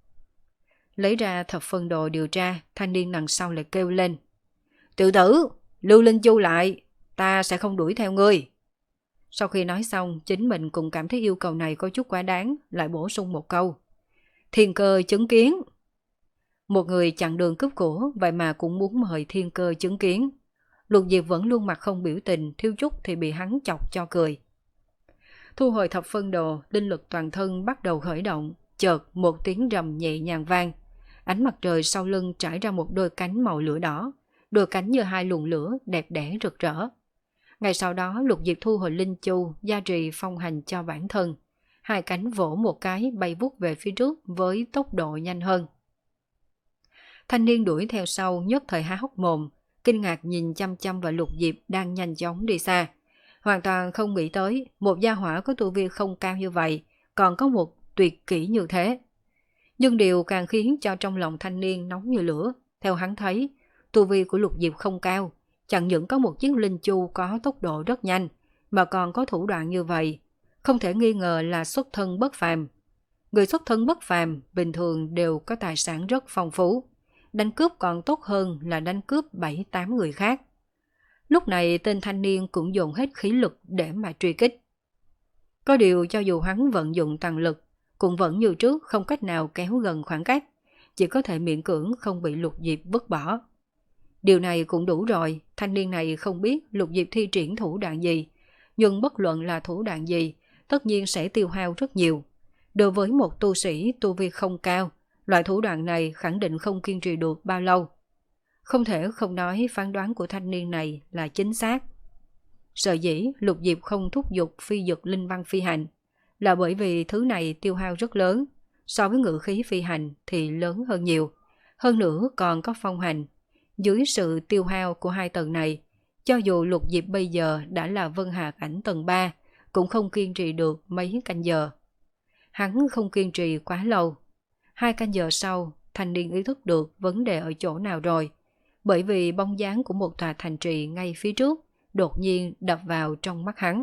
Lấy ra thập phân đồ điều tra, thanh niên đằng sau lại kêu lên. Tiểu tử, lưu Linh Chu lại, ta sẽ không đuổi theo ngươi. Sau khi nói xong, chính mình cũng cảm thấy yêu cầu này có chút quá đáng, lại bổ sung một câu. Thiên cơ chứng kiến. Một người chặn đường cướp của, vậy mà cũng muốn mời thiên cơ chứng kiến. Lục Diệp vẫn luôn mặt không biểu tình, thiếu chút thì bị hắn chọc cho cười. Thu hồi thập phân đồ, linh lực toàn thân bắt đầu khởi động, chợt một tiếng rầm nhẹ nhàng vang. Ánh mặt trời sau lưng trải ra một đôi cánh màu lửa đỏ, đôi cánh như hai luồng lửa đẹp đẽ rực rỡ. Ngày sau đó Lục Diệp thu hồi linh chu, gia trì phong hành cho bản thân. Hai cánh vỗ một cái bay vút về phía trước với tốc độ nhanh hơn. Thanh niên đuổi theo sau nhất thời há hốc mồm, kinh ngạc nhìn chăm chăm vào Lục Diệp đang nhanh chóng đi xa. Hoàn toàn không nghĩ tới một gia hỏa có tu vi không cao như vậy, còn có một tuyệt kỹ như thế. Nhưng điều càng khiến cho trong lòng thanh niên nóng như lửa. Theo hắn thấy, tu vi của Lục Diệp không cao, chẳng những có một chiếc linh chu có tốc độ rất nhanh, mà còn có thủ đoạn như vậy, không thể nghi ngờ là xuất thân bất phàm. Người xuất thân bất phàm bình thường đều có tài sản rất phong phú, đánh cướp còn tốt hơn là đánh cướp bảy tám người khác. Lúc này tên thanh niên cũng dồn hết khí lực để mà truy kích. Có điều cho dù hắn vận dụng toàn lực, cũng vẫn như trước không cách nào kéo gần khoảng cách, chỉ có thể miễn cưỡng không bị Lục Diệp vứt bỏ. Điều này cũng đủ rồi, thanh niên này không biết Lục Diệp thi triển thủ đoạn gì, nhưng bất luận là thủ đoạn gì, tất nhiên sẽ tiêu hao rất nhiều. Đối với một tu sĩ tu vi không cao, loại thủ đoạn này khẳng định không kiên trì được bao lâu. Không thể không nói phán đoán của thanh niên này là chính xác. Sở dĩ Lục Diệp không thúc giục phi dực linh văn phi hành, là bởi vì thứ này tiêu hao rất lớn, so với ngự khí phi hành thì lớn hơn nhiều. Hơn nữa còn có phong hành. Dưới sự tiêu hao của hai tầng này, cho dù Lục Diệp bây giờ đã là vân hà cảnh tầng ba, cũng không kiên trì được mấy canh giờ. Hắn không kiên trì quá lâu. Hai canh giờ sau, thanh niên ý thức được vấn đề ở chỗ nào rồi. bởi vì bóng dáng của một tòa thành trì ngay phía trước đột nhiên đập vào trong mắt hắn.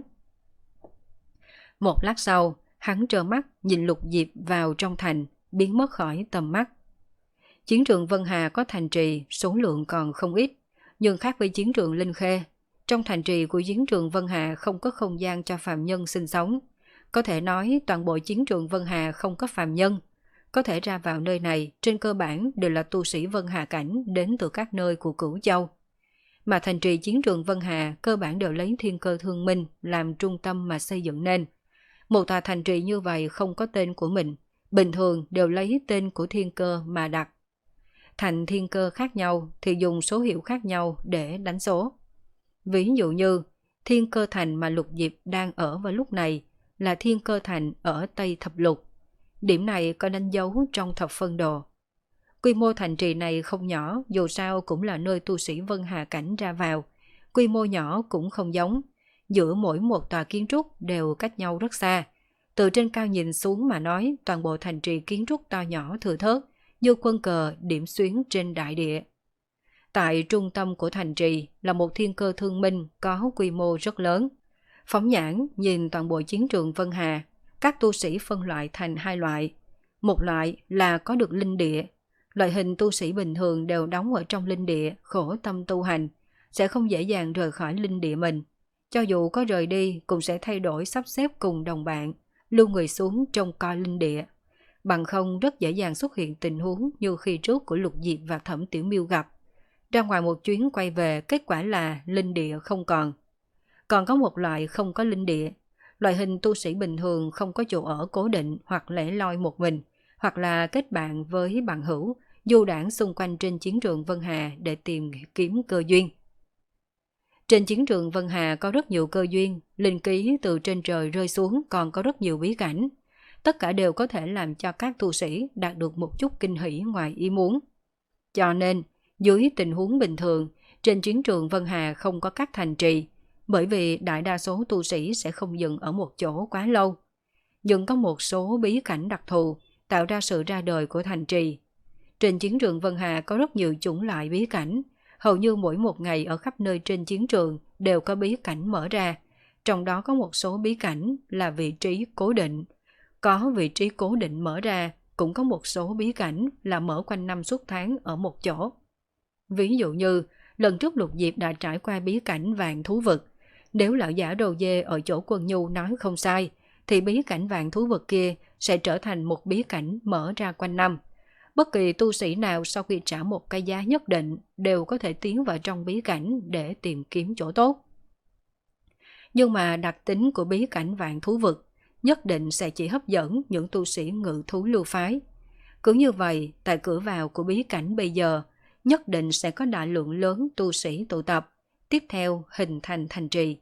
Một lát sau, hắn trơ mắt nhìn Lục Diệp vào trong thành, biến mất khỏi tầm mắt. Chiến trường Vân Hà có thành trì, số lượng còn không ít, nhưng khác với chiến trường Linh Khê, trong thành trì của chiến trường Vân Hà không có không gian cho phàm nhân sinh sống. Có thể nói toàn bộ chiến trường Vân Hà không có phàm nhân. Có thể ra vào nơi này trên cơ bản đều là tu sĩ Vân Hà cảnh đến từ các nơi của Cửu Châu. Mà thành trì chiến trường Vân Hà cơ bản đều lấy Thiên Cơ Thương Minh làm trung tâm mà xây dựng nên. Một tòa thành trì như vậy không có tên của mình, bình thường đều lấy tên của Thiên Cơ mà đặt. Thành Thiên Cơ khác nhau thì dùng số hiệu khác nhau để đánh số. Ví dụ như Thiên Cơ Thành mà Lục Diệp đang ở vào lúc này là Thiên Cơ Thành ở Tây Thập Lục. Điểm này có đánh dấu trong thập phân đồ. Quy mô thành trì này không nhỏ, dù sao cũng là nơi tu sĩ Vân Hà cảnh ra vào. Quy mô nhỏ cũng không giống. Giữa mỗi một tòa kiến trúc đều cách nhau rất xa. Từ trên cao nhìn xuống mà nói, toàn bộ thành trì kiến trúc to nhỏ thừa thớt, như quân cờ điểm xuyến trên đại địa. Tại trung tâm của thành trì là một Thiên Cơ Thương Minh có quy mô rất lớn. Phóng nhãn nhìn toàn bộ chiến trường Vân Hà, các tu sĩ phân loại thành hai loại. Một loại là có được linh địa. Loại hình tu sĩ bình thường đều đóng ở trong linh địa, khổ tâm tu hành, sẽ không dễ dàng rời khỏi linh địa mình. Cho dù có rời đi cũng sẽ thay đổi sắp xếp cùng đồng bạn, lưu người xuống trông coi linh địa. Bằng không rất dễ dàng xuất hiện tình huống như khi trước của Lục Diệp và Thẩm Tiểu Miêu gặp. Ra ngoài một chuyến quay về, kết quả là linh địa không còn. Còn có một loại không có linh địa. Loại hình tu sĩ bình thường không có chỗ ở cố định hoặc lẻ loi một mình, hoặc là kết bạn với bạn hữu, du đãng xung quanh trên chiến trường Vân Hà để tìm kiếm cơ duyên. Trên chiến trường Vân Hà có rất nhiều cơ duyên, linh khí từ trên trời rơi xuống còn có rất nhiều bí cảnh. Tất cả đều có thể làm cho các tu sĩ đạt được một chút kinh hỉ ngoài ý muốn. Cho nên, dưới tình huống bình thường, trên chiến trường Vân Hà không có các thành trì, bởi vì đại đa số tu sĩ sẽ không dừng ở một chỗ quá lâu. Nhưng có một số bí cảnh đặc thù tạo ra sự ra đời của thành trì. Trên chiến trường Vân Hà có rất nhiều chủng loại bí cảnh, hầu như mỗi một ngày ở khắp nơi trên chiến trường đều có bí cảnh mở ra, trong đó có một số bí cảnh là vị trí cố định. Có vị trí cố định mở ra, cũng có một số bí cảnh là mở quanh năm suốt tháng ở một chỗ. Ví dụ như, lần trước Lục Diệp đã trải qua bí cảnh Vạn Thú Vực. Nếu lão giả đầu dê ở chỗ Quân Nhu nói không sai, thì bí cảnh Vạn Thú Vực kia sẽ trở thành một bí cảnh mở ra quanh năm. Bất kỳ tu sĩ nào sau khi trả một cái giá nhất định đều có thể tiến vào trong bí cảnh để tìm kiếm chỗ tốt. Nhưng mà đặc tính của bí cảnh Vạn Thú Vực nhất định sẽ chỉ hấp dẫn những tu sĩ ngự thú lưu phái. Cứ như vậy, tại cửa vào của bí cảnh bây giờ, nhất định sẽ có đại lượng lớn tu sĩ tụ tập, tiếp theo hình thành thành trì.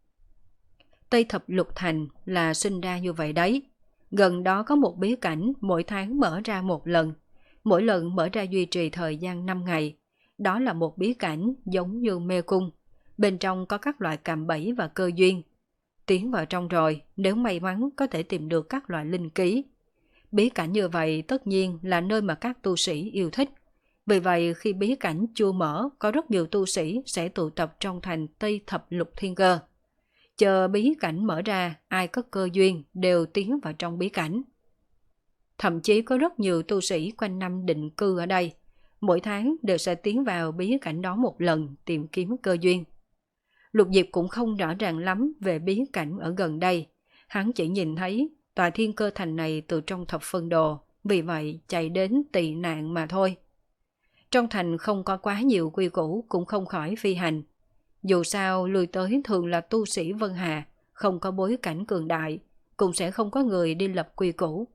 Tây Thập Lục Thành là sinh ra như vậy đấy. Gần đó có một bí cảnh mỗi tháng mở ra một lần. Mỗi lần mở ra duy trì thời gian năm ngày. Đó là một bí cảnh giống như mê cung. Bên trong có các loại cạm bẫy và cơ duyên. Tiến vào trong rồi, nếu may mắn có thể tìm được các loại linh khí. Bí cảnh như vậy tất nhiên là nơi mà các tu sĩ yêu thích. Vì vậy khi bí cảnh chưa mở, có rất nhiều tu sĩ sẽ tụ tập trong thành Tây Thập Lục Thiên Cơ. Chờ bí cảnh mở ra, ai có cơ duyên đều tiến vào trong bí cảnh. Thậm chí có rất nhiều tu sĩ quanh năm định cư ở đây. Mỗi tháng đều sẽ tiến vào bí cảnh đó một lần tìm kiếm cơ duyên. Lục Diệp cũng không rõ ràng lắm về bí cảnh ở gần đây. Hắn chỉ nhìn thấy tòa Thiên Cơ Thành này từ trong thập phân đồ, vì vậy chạy đến tị nạn mà thôi. Trong thành không có quá nhiều quy củ cũng không khỏi phi hành. Dù sao lui tới thường là tu sĩ Vân Hà, không có bối cảnh cường đại, cũng sẽ không có người đi lập quy củ.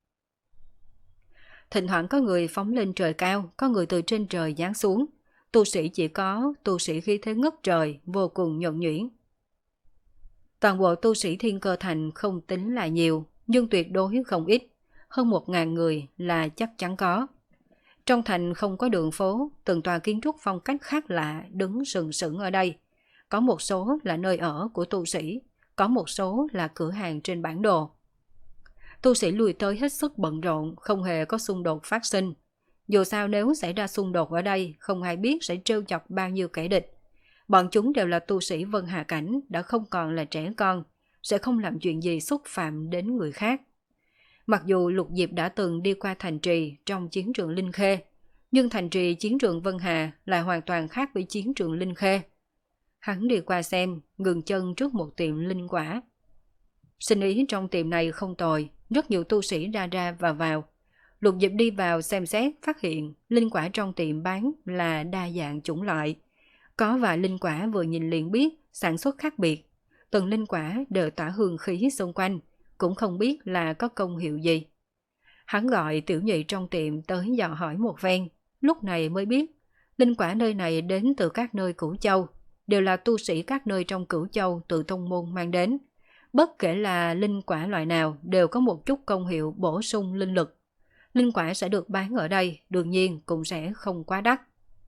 Thỉnh thoảng có người phóng lên trời cao, có người từ trên trời giáng xuống. Tu sĩ chỉ có tu sĩ khí thế ngất trời, vô cùng nhuần nhuyễn. Toàn bộ tu sĩ Thiên Cơ Thành không tính là nhiều, nhưng tuyệt đối không ít. Hơn một ngàn người là chắc chắn có. Trong thành không có đường phố, từng tòa kiến trúc phong cách khác lạ đứng sừng sững ở đây. Có một số là nơi ở của tu sĩ, có một số là cửa hàng trên bản đồ. Tu sĩ lùi tới hết sức bận rộn, không hề có xung đột phát sinh. Dù sao nếu xảy ra xung đột ở đây, không ai biết sẽ trêu chọc bao nhiêu kẻ địch. Bọn chúng đều là tu sĩ Vân Hà Cảnh, đã không còn là trẻ con, sẽ không làm chuyện gì xúc phạm đến người khác. Mặc dù Lục Diệp đã từng đi qua thành trì trong chiến trường Linh Khê, nhưng thành trì chiến trường Vân Hà lại hoàn toàn khác với chiến trường Linh Khê. Hắn đi qua xem, ngừng chân trước một tiệm linh quả. Sinh ý trong tiệm này không tồi, rất nhiều tu sĩ ra ra vào vào. Lục Diệp đi vào xem xét, phát hiện linh quả trong tiệm bán là đa dạng chủng loại. Có vài linh quả vừa nhìn liền biết sản xuất khác biệt. Từng linh quả đều tỏa hương khí xung quanh, cũng không biết là có công hiệu gì. Hắn gọi tiểu nhị trong tiệm tới dò hỏi một phen, lúc này mới biết linh quả nơi này đến từ các nơi Cửu Châu, đều là tu sĩ các nơi trong Cửu Châu tự tông môn mang đến. Bất kể là linh quả loại nào đều có một chút công hiệu bổ sung linh lực. Linh quả sẽ được bán ở đây, đương nhiên cũng sẽ không quá đắt.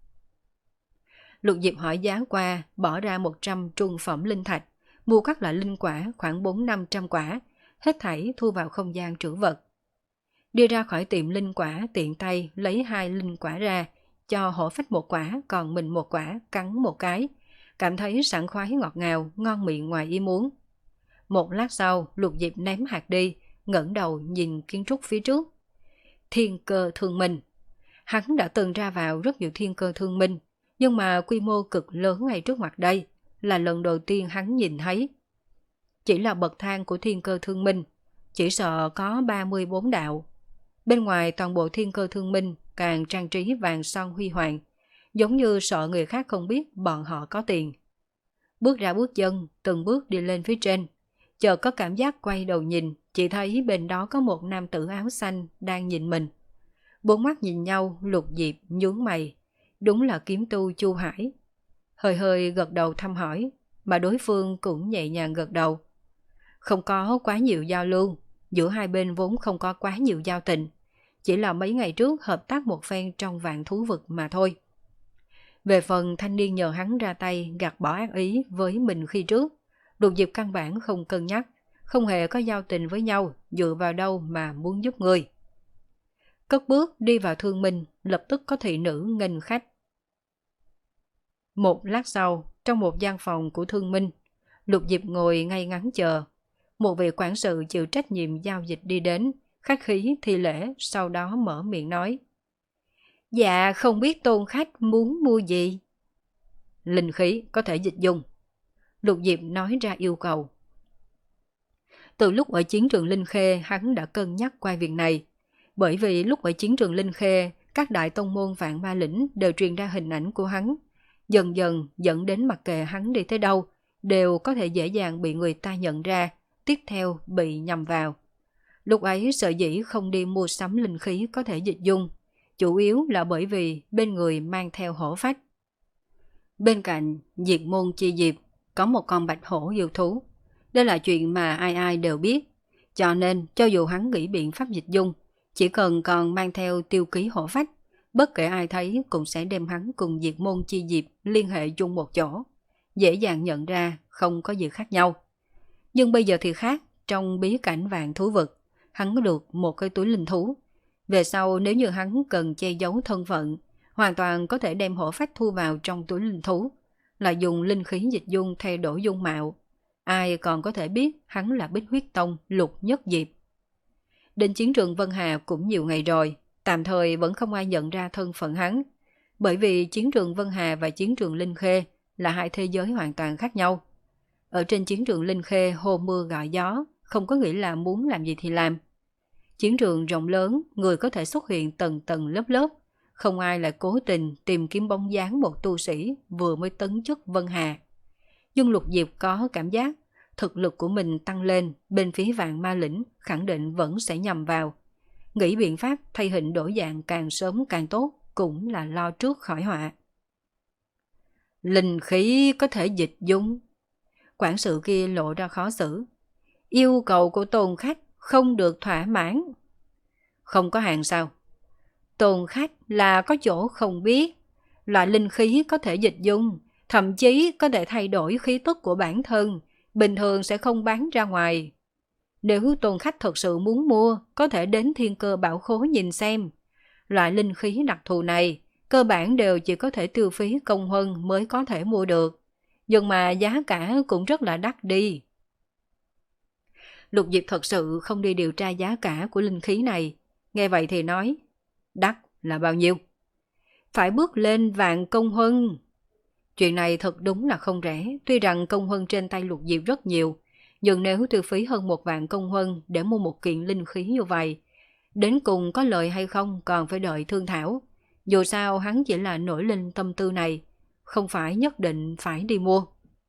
Lục Diệp hỏi giá qua, bỏ ra một trăm trung phẩm linh thạch, mua các loại linh quả khoảng bốn năm trăm quả, hết thảy thu vào không gian trữ vật. Đi ra khỏi tiệm linh quả, tiện tay lấy hai linh quả ra, cho hổ phách một quả, còn mình một quả, cắn một cái. Cảm thấy sảng khoái ngọt ngào, ngon miệng ngoài ý muốn. Một lát sau, Lục Diệp ném hạt đi, ngẩng đầu nhìn kiến trúc phía trước. Thiên cơ thương minh. Hắn đã từng ra vào rất nhiều thiên cơ thương minh, nhưng mà quy mô cực lớn ngay trước mặt đây, là lần đầu tiên hắn nhìn thấy. Chỉ là bậc thang của thiên cơ thương minh, chỉ sợ có ba mươi bốn đạo. Bên ngoài toàn bộ thiên cơ thương minh càng trang trí vàng son huy hoàng, giống như sợ người khác không biết bọn họ có tiền. Bước ra bước chân, từng bước đi lên phía trên, chợt có cảm giác quay đầu nhìn, chỉ thấy bên đó có một nam tử áo xanh đang nhìn mình. Bốn mắt nhìn nhau, Lục Diệp nhướng mày, đúng là kiếm tu Chu Hải. Hơi hơi gật đầu thăm hỏi, mà đối phương cũng nhẹ nhàng gật đầu. Không có quá nhiều giao lưu, giữa hai bên vốn không có quá nhiều giao tình, chỉ là mấy ngày trước hợp tác một phen trong vạn thú vực mà thôi. Về phần thanh niên nhờ hắn ra tay gạt bỏ ác ý với mình khi trước, Lục Diệp căn bản không cân nhắc, không hề có giao tình với nhau, dựa vào đâu mà muốn giúp người. Cất bước đi vào thương minh, lập tức có thị nữ nghênh khách. Một lát sau, trong một gian phòng của thương minh, Lục Diệp ngồi ngay ngắn chờ. Một vị quản sự chịu trách nhiệm giao dịch đi đến, khách khí thi lễ, sau đó mở miệng nói. Dạ, không biết tôn khách muốn mua gì? Linh khí có thể dịch dùng. Lục Diệp nói ra yêu cầu. Từ lúc ở chiến trường Linh Khê, hắn đã cân nhắc qua việc này. Bởi vì lúc ở chiến trường Linh Khê, các đại tông môn Vạn Ma Lĩnh đều truyền ra hình ảnh của hắn. Dần dần dẫn đến mặc kệ hắn đi tới đâu, đều có thể dễ dàng bị người ta nhận ra, tiếp theo bị nhầm vào. Lúc ấy sợ dĩ không đi mua sắm linh khí có thể dịch dung, chủ yếu là bởi vì bên người mang theo hổ phách. Bên cạnh Diệt Môn Chi Diệp có một con bạch hổ yêu thú. Đây là chuyện mà ai ai đều biết, cho nên cho dù hắn nghĩ biện pháp dịch dung, chỉ cần còn mang theo tiêu ký hổ phách, bất kể ai thấy cũng sẽ đem hắn cùng Diệt Môn Chi Diệp liên hệ chung một chỗ, dễ dàng nhận ra không có gì khác nhau. Nhưng bây giờ thì khác, trong bí cảnh vạn thú vực, hắn có được một cái túi linh thú. Về sau nếu như hắn cần che giấu thân phận, hoàn toàn có thể đem hổ phách thu vào trong túi linh thú, là dùng linh khí dịch dung thay đổi dung mạo. Ai còn có thể biết hắn là Bích Huyết Tông Lục Nhất Diệp. Đến chiến trường Vân Hà cũng nhiều ngày rồi, tạm thời vẫn không ai nhận ra thân phận hắn. Bởi vì chiến trường Vân Hà và chiến trường Linh Khê là hai thế giới hoàn toàn khác nhau. Ở trên chiến trường Linh Khê hô mưa gọi gió, không có nghĩa là muốn làm gì thì làm. Chiến trường rộng lớn, người có thể xuất hiện tầng tầng lớp lớp, không ai lại cố tình tìm kiếm bóng dáng một tu sĩ vừa mới tấn chức Vân Hà. Nhưng Lục Diệp có cảm giác thực lực của mình tăng lên, bên phía Vạn Ma Lĩnh khẳng định vẫn sẽ nhầm vào. Nghĩ biện pháp thay hình đổi dạng càng sớm càng tốt, cũng là lo trước khỏi họa. Linh khí có thể dịch dung. Quản sự kia lộ ra khó xử. Yêu cầu của tôn khách không được thỏa mãn. Không có hàng sao? Tôn khách là có chỗ không biết. Loại linh khí có thể dịch dung, thậm chí có thể thay đổi khí tức của bản thân, bình thường sẽ không bán ra ngoài. Nếu tôn khách thật sự muốn mua, có thể đến Thiên Cơ Bảo Khố nhìn xem. Loại linh khí đặc thù này, cơ bản đều chỉ có thể tiêu phí công huân mới có thể mua được. Nhưng mà giá cả cũng rất là đắt đi. Lục Diệp thật sự không đi điều tra giá cả của linh khí này. Nghe vậy thì nói, đắt là bao nhiêu? Phải bước lên vạn công huân. Chuyện này thật đúng là không rẻ, tuy rằng công huân trên tay Lục Diệp rất nhiều, nhưng nếu tiêu phí hơn một vạn công huân để mua một kiện linh khí như vậy, đến cùng có lợi hay không còn phải đợi thương thảo. Dù sao hắn chỉ là nổi lên tâm tư này, không phải nhất định phải đi mua.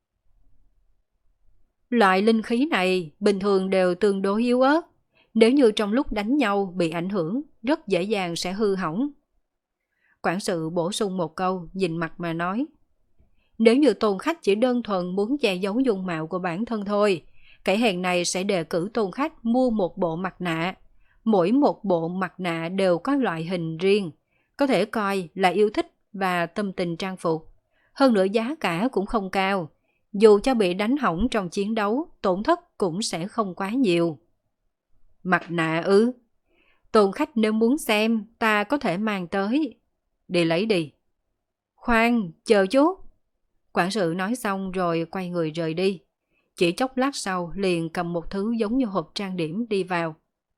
Loại linh khí này bình thường đều tương đối yếu ớt, nếu như trong lúc đánh nhau bị ảnh hưởng, rất dễ dàng sẽ hư hỏng. Quản sự bổ sung một câu, nhìn mặt mà nói. Nếu như tôn khách chỉ đơn thuần muốn che giấu dung mạo của bản thân thôi, kẻ hèn này sẽ đề cử tôn khách mua một bộ mặt nạ. Mỗi một bộ mặt nạ đều có loại hình riêng, có thể coi là yêu thích và tâm tình trang phục. Hơn nữa giá cả cũng không cao, dù cho bị đánh hỏng trong chiến đấu, tổn thất cũng sẽ không quá nhiều. Mặt nạ ư? Tôn khách nếu muốn xem, ta có thể mang tới. Đi lấy đi. Khoan, chờ chút. Quản sự nói xong rồi quay người rời đi. Chỉ chốc lát sau liền cầm một thứ giống như hộp trang điểm đi vào.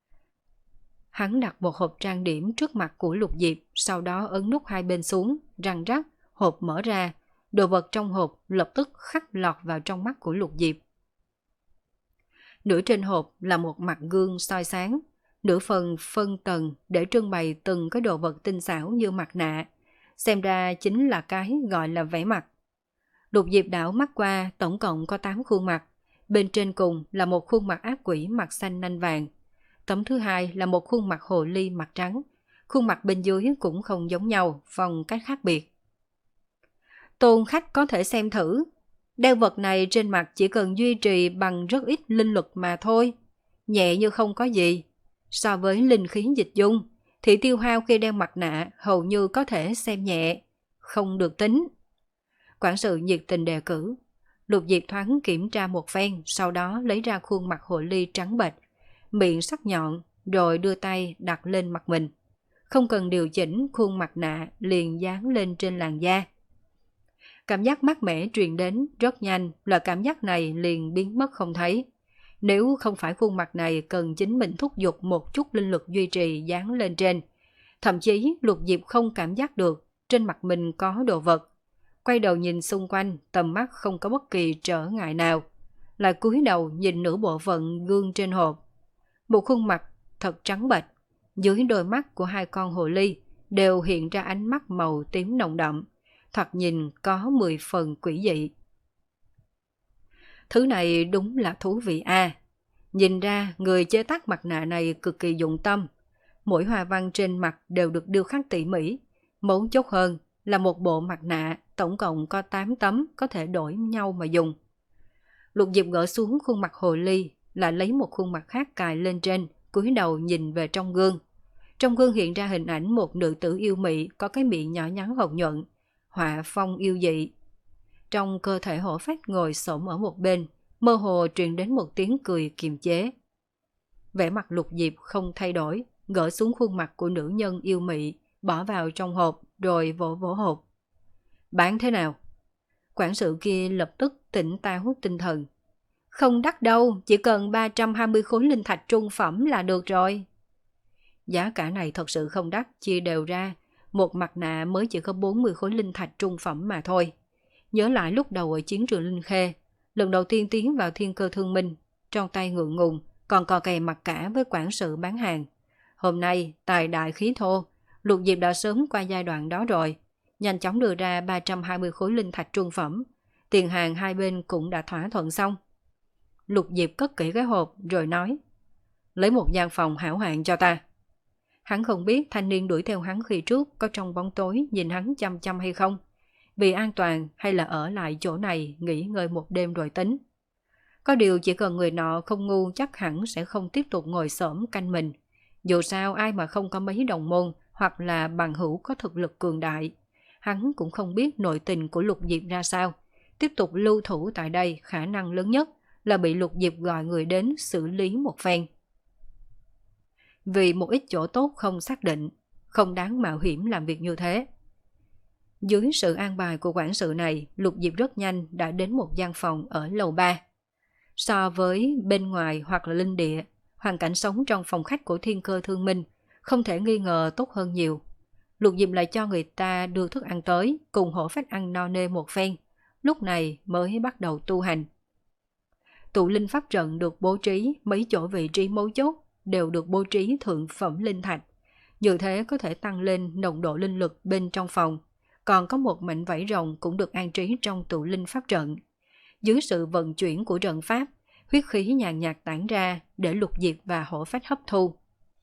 Hắn đặt một hộp trang điểm trước mặt của Lục Diệp, sau đó ấn nút hai bên xuống, răng rắc, hộp mở ra. Đồ vật trong hộp lập tức khắc lọt vào trong mắt của Lục Diệp. Nửa trên hộp là một mặt gương soi sáng, nửa phần phân tầng để trưng bày từng cái đồ vật tinh xảo như mặt nạ. Xem ra chính là cái gọi là vẽ mặt. Lục Diệp đảo mắt qua, tổng cộng có tám khuôn mặt. Bên trên cùng là một khuôn mặt ác quỷ mặt xanh nanh vàng. Tấm thứ hai là một khuôn mặt hồ ly mặt trắng. Khuôn mặt bên dưới cũng không giống nhau, phong cách khác biệt. Tôn khách có thể xem thử. Đeo vật này trên mặt chỉ cần duy trì bằng rất ít linh lực mà thôi. Nhẹ như không có gì. So với linh khí dịch dung, thì tiêu hao khi đeo mặt nạ hầu như có thể xem nhẹ. Không được tính. Quản sự nhiệt tình đề cử. Lục Diệp thoáng kiểm tra một phen, sau đó lấy ra khuôn mặt hồ ly trắng bệch, miệng sắc nhọn, rồi đưa tay đặt lên mặt mình. Không cần điều chỉnh, khuôn mặt nạ liền dán lên trên làn da. Cảm giác mát mẻ truyền đến rất nhanh, là cảm giác này liền biến mất không thấy. Nếu không phải khuôn mặt này cần chính mình thúc giục một chút linh lực duy trì dán lên trên. Thậm chí Lục Diệp không cảm giác được trên mặt mình có đồ vật. Quay đầu nhìn xung quanh, tầm mắt không có bất kỳ trở ngại nào. Lại cúi đầu nhìn nửa bộ phận gương trên hộp. Một khuôn mặt thật trắng bệch, dưới đôi mắt của hai con hồ ly đều hiện ra ánh mắt màu tím nồng đậm. Thoạt nhìn có mười phần quỷ dị. Thứ này đúng là thú vị a. À. Nhìn ra người chế tác mặt nạ này cực kỳ dụng tâm. Mỗi hoa văn trên mặt đều được điêu khắc tỉ mỉ. Mấu chốt hơn là một bộ mặt nạ tổng cộng có tám tấm có thể đổi nhau mà dùng. Lục Diệp gỡ xuống khuôn mặt hồ ly, lại lấy một khuôn mặt khác cài lên trên, cúi đầu nhìn về trong gương. Trong gương hiện ra hình ảnh một nữ tử yêu mị có cái miệng nhỏ nhắn hồng nhuận, họa phong yêu dị. Trong cơ thể hổ phách ngồi xổm ở một bên, mơ hồ truyền đến một tiếng cười kiềm chế. Vẻ mặt Lục Diệp không thay đổi, gỡ xuống khuôn mặt của nữ nhân yêu mị, bỏ vào trong hộp rồi vỗ vỗ hộp. Bán thế nào? Quản sự kia lập tức tỉnh táo tinh thần. Không đắt đâu, chỉ cần ba trăm hai mươi khối linh thạch trung phẩm là được rồi. Giá cả này thật sự không đắt, chia đều ra. Một mặt nạ mới chỉ có bốn mươi khối linh thạch trung phẩm mà thôi. Nhớ lại lúc đầu ở chiến trường Linh Khê, lần đầu tiên tiến vào Thiên Cơ Thương Minh, trong tay ngượng ngùng, còn cò kè mặt cả với quản sự bán hàng. Hôm nay, tài đại khí thô, Lục Diệp đã sớm qua giai đoạn đó rồi. Nhanh chóng đưa ra ba trăm hai mươi khối linh thạch trung phẩm. Tiền hàng hai bên cũng đã thỏa thuận xong. Lục Diệp cất kỹ cái hộp rồi nói, lấy một gian phòng hảo hạng cho ta. Hắn không biết thanh niên đuổi theo hắn khi trước có trong bóng tối nhìn hắn chăm chăm hay không. Vì an toàn hay là ở lại chỗ này nghỉ ngơi một đêm rồi tính. Có điều chỉ cần người nọ không ngu chắc hẳn sẽ không tiếp tục ngồi xổm canh mình. Dù sao ai mà không có mấy đồng môn hoặc là bằng hữu có thực lực cường đại. Hắn cũng không biết nội tình của Lục Diệp ra sao. Tiếp tục lưu thủ tại đây khả năng lớn nhất là bị Lục Diệp gọi người đến xử lý một phen. Vì một ít chỗ tốt không xác định, không đáng mạo hiểm làm việc như thế. Dưới sự an bài của quản sự này, Lục Diệp rất nhanh đã đến một gian phòng ở lầu ba. So với bên ngoài hoặc là linh địa, hoàn cảnh sống trong phòng khách của Thiên Cơ Thương Minh không thể nghi ngờ tốt hơn nhiều. Lục Diệp lại cho người ta đưa thức ăn tới, cùng hổ phách ăn no nê một phen, lúc này mới bắt đầu tu hành. Tụ linh pháp trận được bố trí, mấy chỗ vị trí mấu chốt đều được bố trí thượng phẩm linh thạch. Như thế có thể tăng lên nồng độ linh lực bên trong phòng. Còn có một mảnh vảy rồng cũng được an trí trong tụ linh pháp trận. Dưới sự vận chuyển của trận pháp, huyết khí nhàn nhạt tản ra để Lục Diệp và hổ phách hấp thu.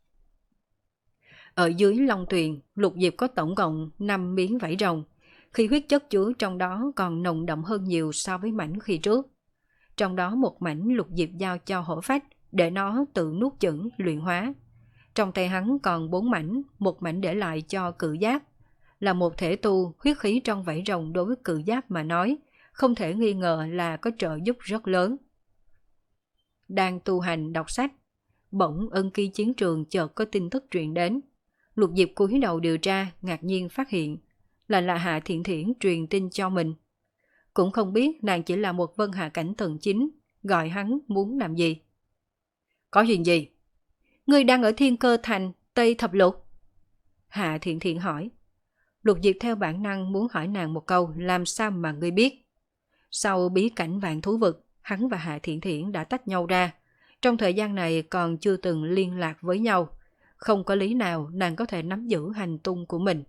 Ở dưới long tuyền, Lục Diệp có tổng cộng năm miếng vảy rồng, khi huyết chất chứa trong đó còn nồng đậm hơn nhiều so với mảnh khi trước. Trong đó một mảnh Lục Diệp giao cho hổ phách để nó tự nuốt chửng luyện hóa. Trong tay hắn còn bốn mảnh, một mảnh để lại cho cự giáp. Là một thể tu, huyết khí trong vảy rồng đối với cự giáp mà nói, không thể nghi ngờ là có trợ giúp rất lớn. Đang tu hành đọc sách, bỗng ân ký chiến trường chợt có tin tức truyền đến. Lục Diệp cúi đầu điều tra, ngạc nhiên phát hiện là là Hạ Thiện Thiển truyền tin cho mình. Cũng không biết nàng chỉ là một vân hạ cảnh tầng chín, gọi hắn muốn làm gì. Có chuyện gì? Ngươi đang ở Thiên Cơ Thành, Tây Thập Lục. Hạ Thiện Thiển hỏi. Lục Diệp theo bản năng muốn hỏi nàng một câu, làm sao mà ngươi biết? Sau bí cảnh vạn thú vực, hắn và Hạ Thiện Thiển đã tách nhau ra. Trong thời gian này còn chưa từng liên lạc với nhau. Không có lý nào nàng có thể nắm giữ hành tung của mình.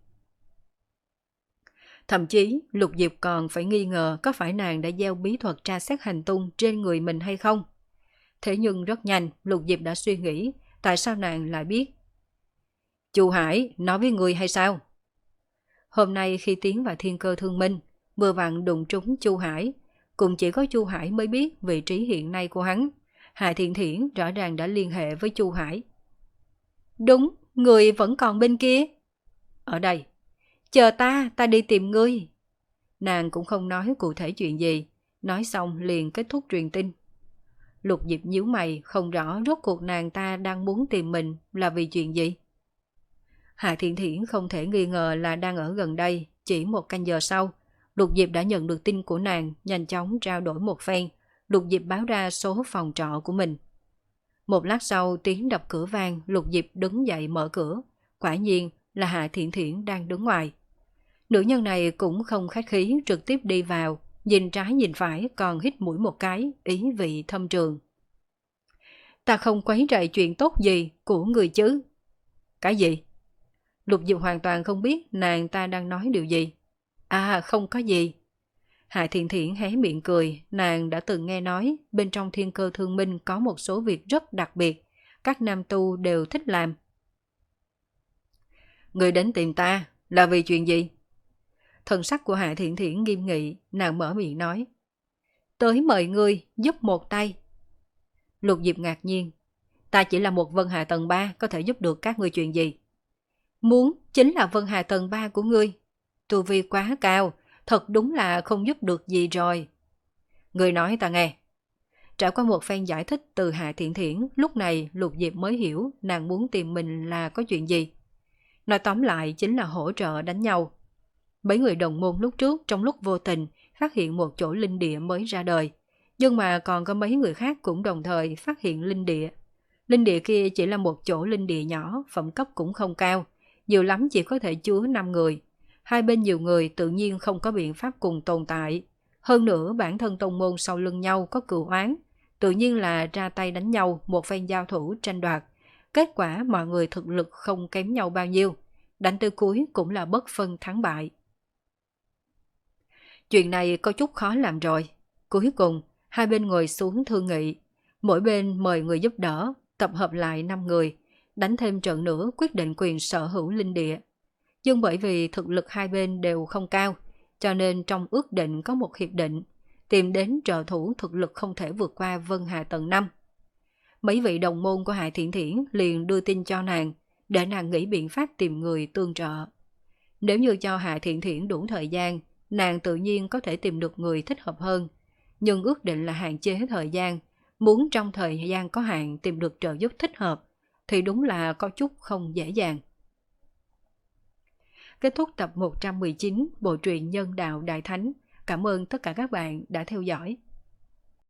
Thậm chí, Lục Diệp còn phải nghi ngờ có phải nàng đã gieo bí thuật tra xét hành tung trên người mình hay không. Thế nhưng rất nhanh, Lục Diệp đã suy nghĩ tại sao nàng lại biết. Chu Hải nói với người hay sao? Hôm nay khi tiến vào Thiên Cơ Thương Minh, vừa vặn đụng trúng Chu Hải. Cũng chỉ có Chu Hải mới biết vị trí hiện nay của hắn. Hạ Thiện Thiển rõ ràng đã liên hệ với Chu Hải. Đúng, người vẫn còn bên kia. Ở đây. Chờ ta, ta đi tìm ngươi. Nàng cũng không nói cụ thể chuyện gì. Nói xong liền kết thúc truyền tin. Lục Diệp nhíu mày, không rõ rốt cuộc nàng ta đang muốn tìm mình là vì chuyện gì. Hạ Thiện Thiển không thể nghi ngờ là đang ở gần đây. Chỉ một canh giờ sau, Lục Diệp đã nhận được tin của nàng, nhanh chóng trao đổi một phen. Lục Diệp báo ra số phòng trọ của mình. Một lát sau tiếng đập cửa vang, Lục Diệp đứng dậy mở cửa. Quả nhiên là Hạ Thiện Thiển đang đứng ngoài. Nữ nhân này cũng không khách khí, trực tiếp đi vào, nhìn trái nhìn phải còn hít mũi một cái, ý vị thâm trường. Ta không quấy rầy chuyện tốt gì của người chứ? Cái gì? Lục Diệp hoàn toàn không biết nàng ta đang nói điều gì. À, không có gì. Hạ Thiện Thiển hé miệng cười, nàng đã từng nghe nói bên trong Thiên Cơ Thương Minh có một số việc rất đặc biệt, các nam tu đều thích làm. Người đến tìm ta là vì chuyện gì? Thần sắc của Hạ Thiện Thiển nghiêm nghị, nàng mở miệng nói. Tới mời ngươi giúp một tay. Lục Diệp ngạc nhiên. Ta chỉ là một vân hà tầng ba, có thể giúp được các ngươi chuyện gì? Muốn chính là vân hà tầng ba của ngươi. Tu vi quá cao, thật đúng là không giúp được gì rồi. Ngươi nói ta nghe. Trải qua một phen giải thích từ Hạ Thiện Thiển, lúc này Lục Diệp mới hiểu nàng muốn tìm mình là có chuyện gì. Nói tóm lại chính là hỗ trợ đánh nhau. Mấy người đồng môn lúc trước trong lúc vô tình phát hiện một chỗ linh địa mới ra đời. Nhưng mà còn có mấy người khác cũng đồng thời phát hiện linh địa. Linh địa kia chỉ là một chỗ linh địa nhỏ, phẩm cấp cũng không cao. Nhiều lắm chỉ có thể chứa năm người. Hai bên nhiều người tự nhiên không có biện pháp cùng tồn tại. Hơn nữa bản thân tông môn sau lưng nhau có cừu oán. Tự nhiên là ra tay đánh nhau, một phen giao thủ tranh đoạt. Kết quả mọi người thực lực không kém nhau bao nhiêu. Đánh tới cuối cũng là bất phân thắng bại. Chuyện này có chút khó làm rồi. Cuối cùng, hai bên ngồi xuống thương nghị. Mỗi bên mời người giúp đỡ, tập hợp lại năm người, đánh thêm trận nữa quyết định quyền sở hữu linh địa. Nhưng bởi vì thực lực hai bên đều không cao, cho nên trong ước định có một hiệp định, tìm đến trợ thủ thực lực không thể vượt qua Vân Hà tầng năm. Mấy vị đồng môn của Hạ Thiện Thiển liền đưa tin cho nàng, để nàng nghĩ biện pháp tìm người tương trợ. Nếu như cho Hạ Thiện Thiển đủ thời gian, nàng tự nhiên có thể tìm được người thích hợp hơn. Nhưng ước định là hạn chế thời gian, muốn trong thời gian có hạn tìm được trợ giúp thích hợp, thì đúng là có chút không dễ dàng. kết thúc tập một trăm mười chín bộ truyện Nhân Đạo Đại Thánh. Cảm ơn tất cả các bạn đã theo dõi.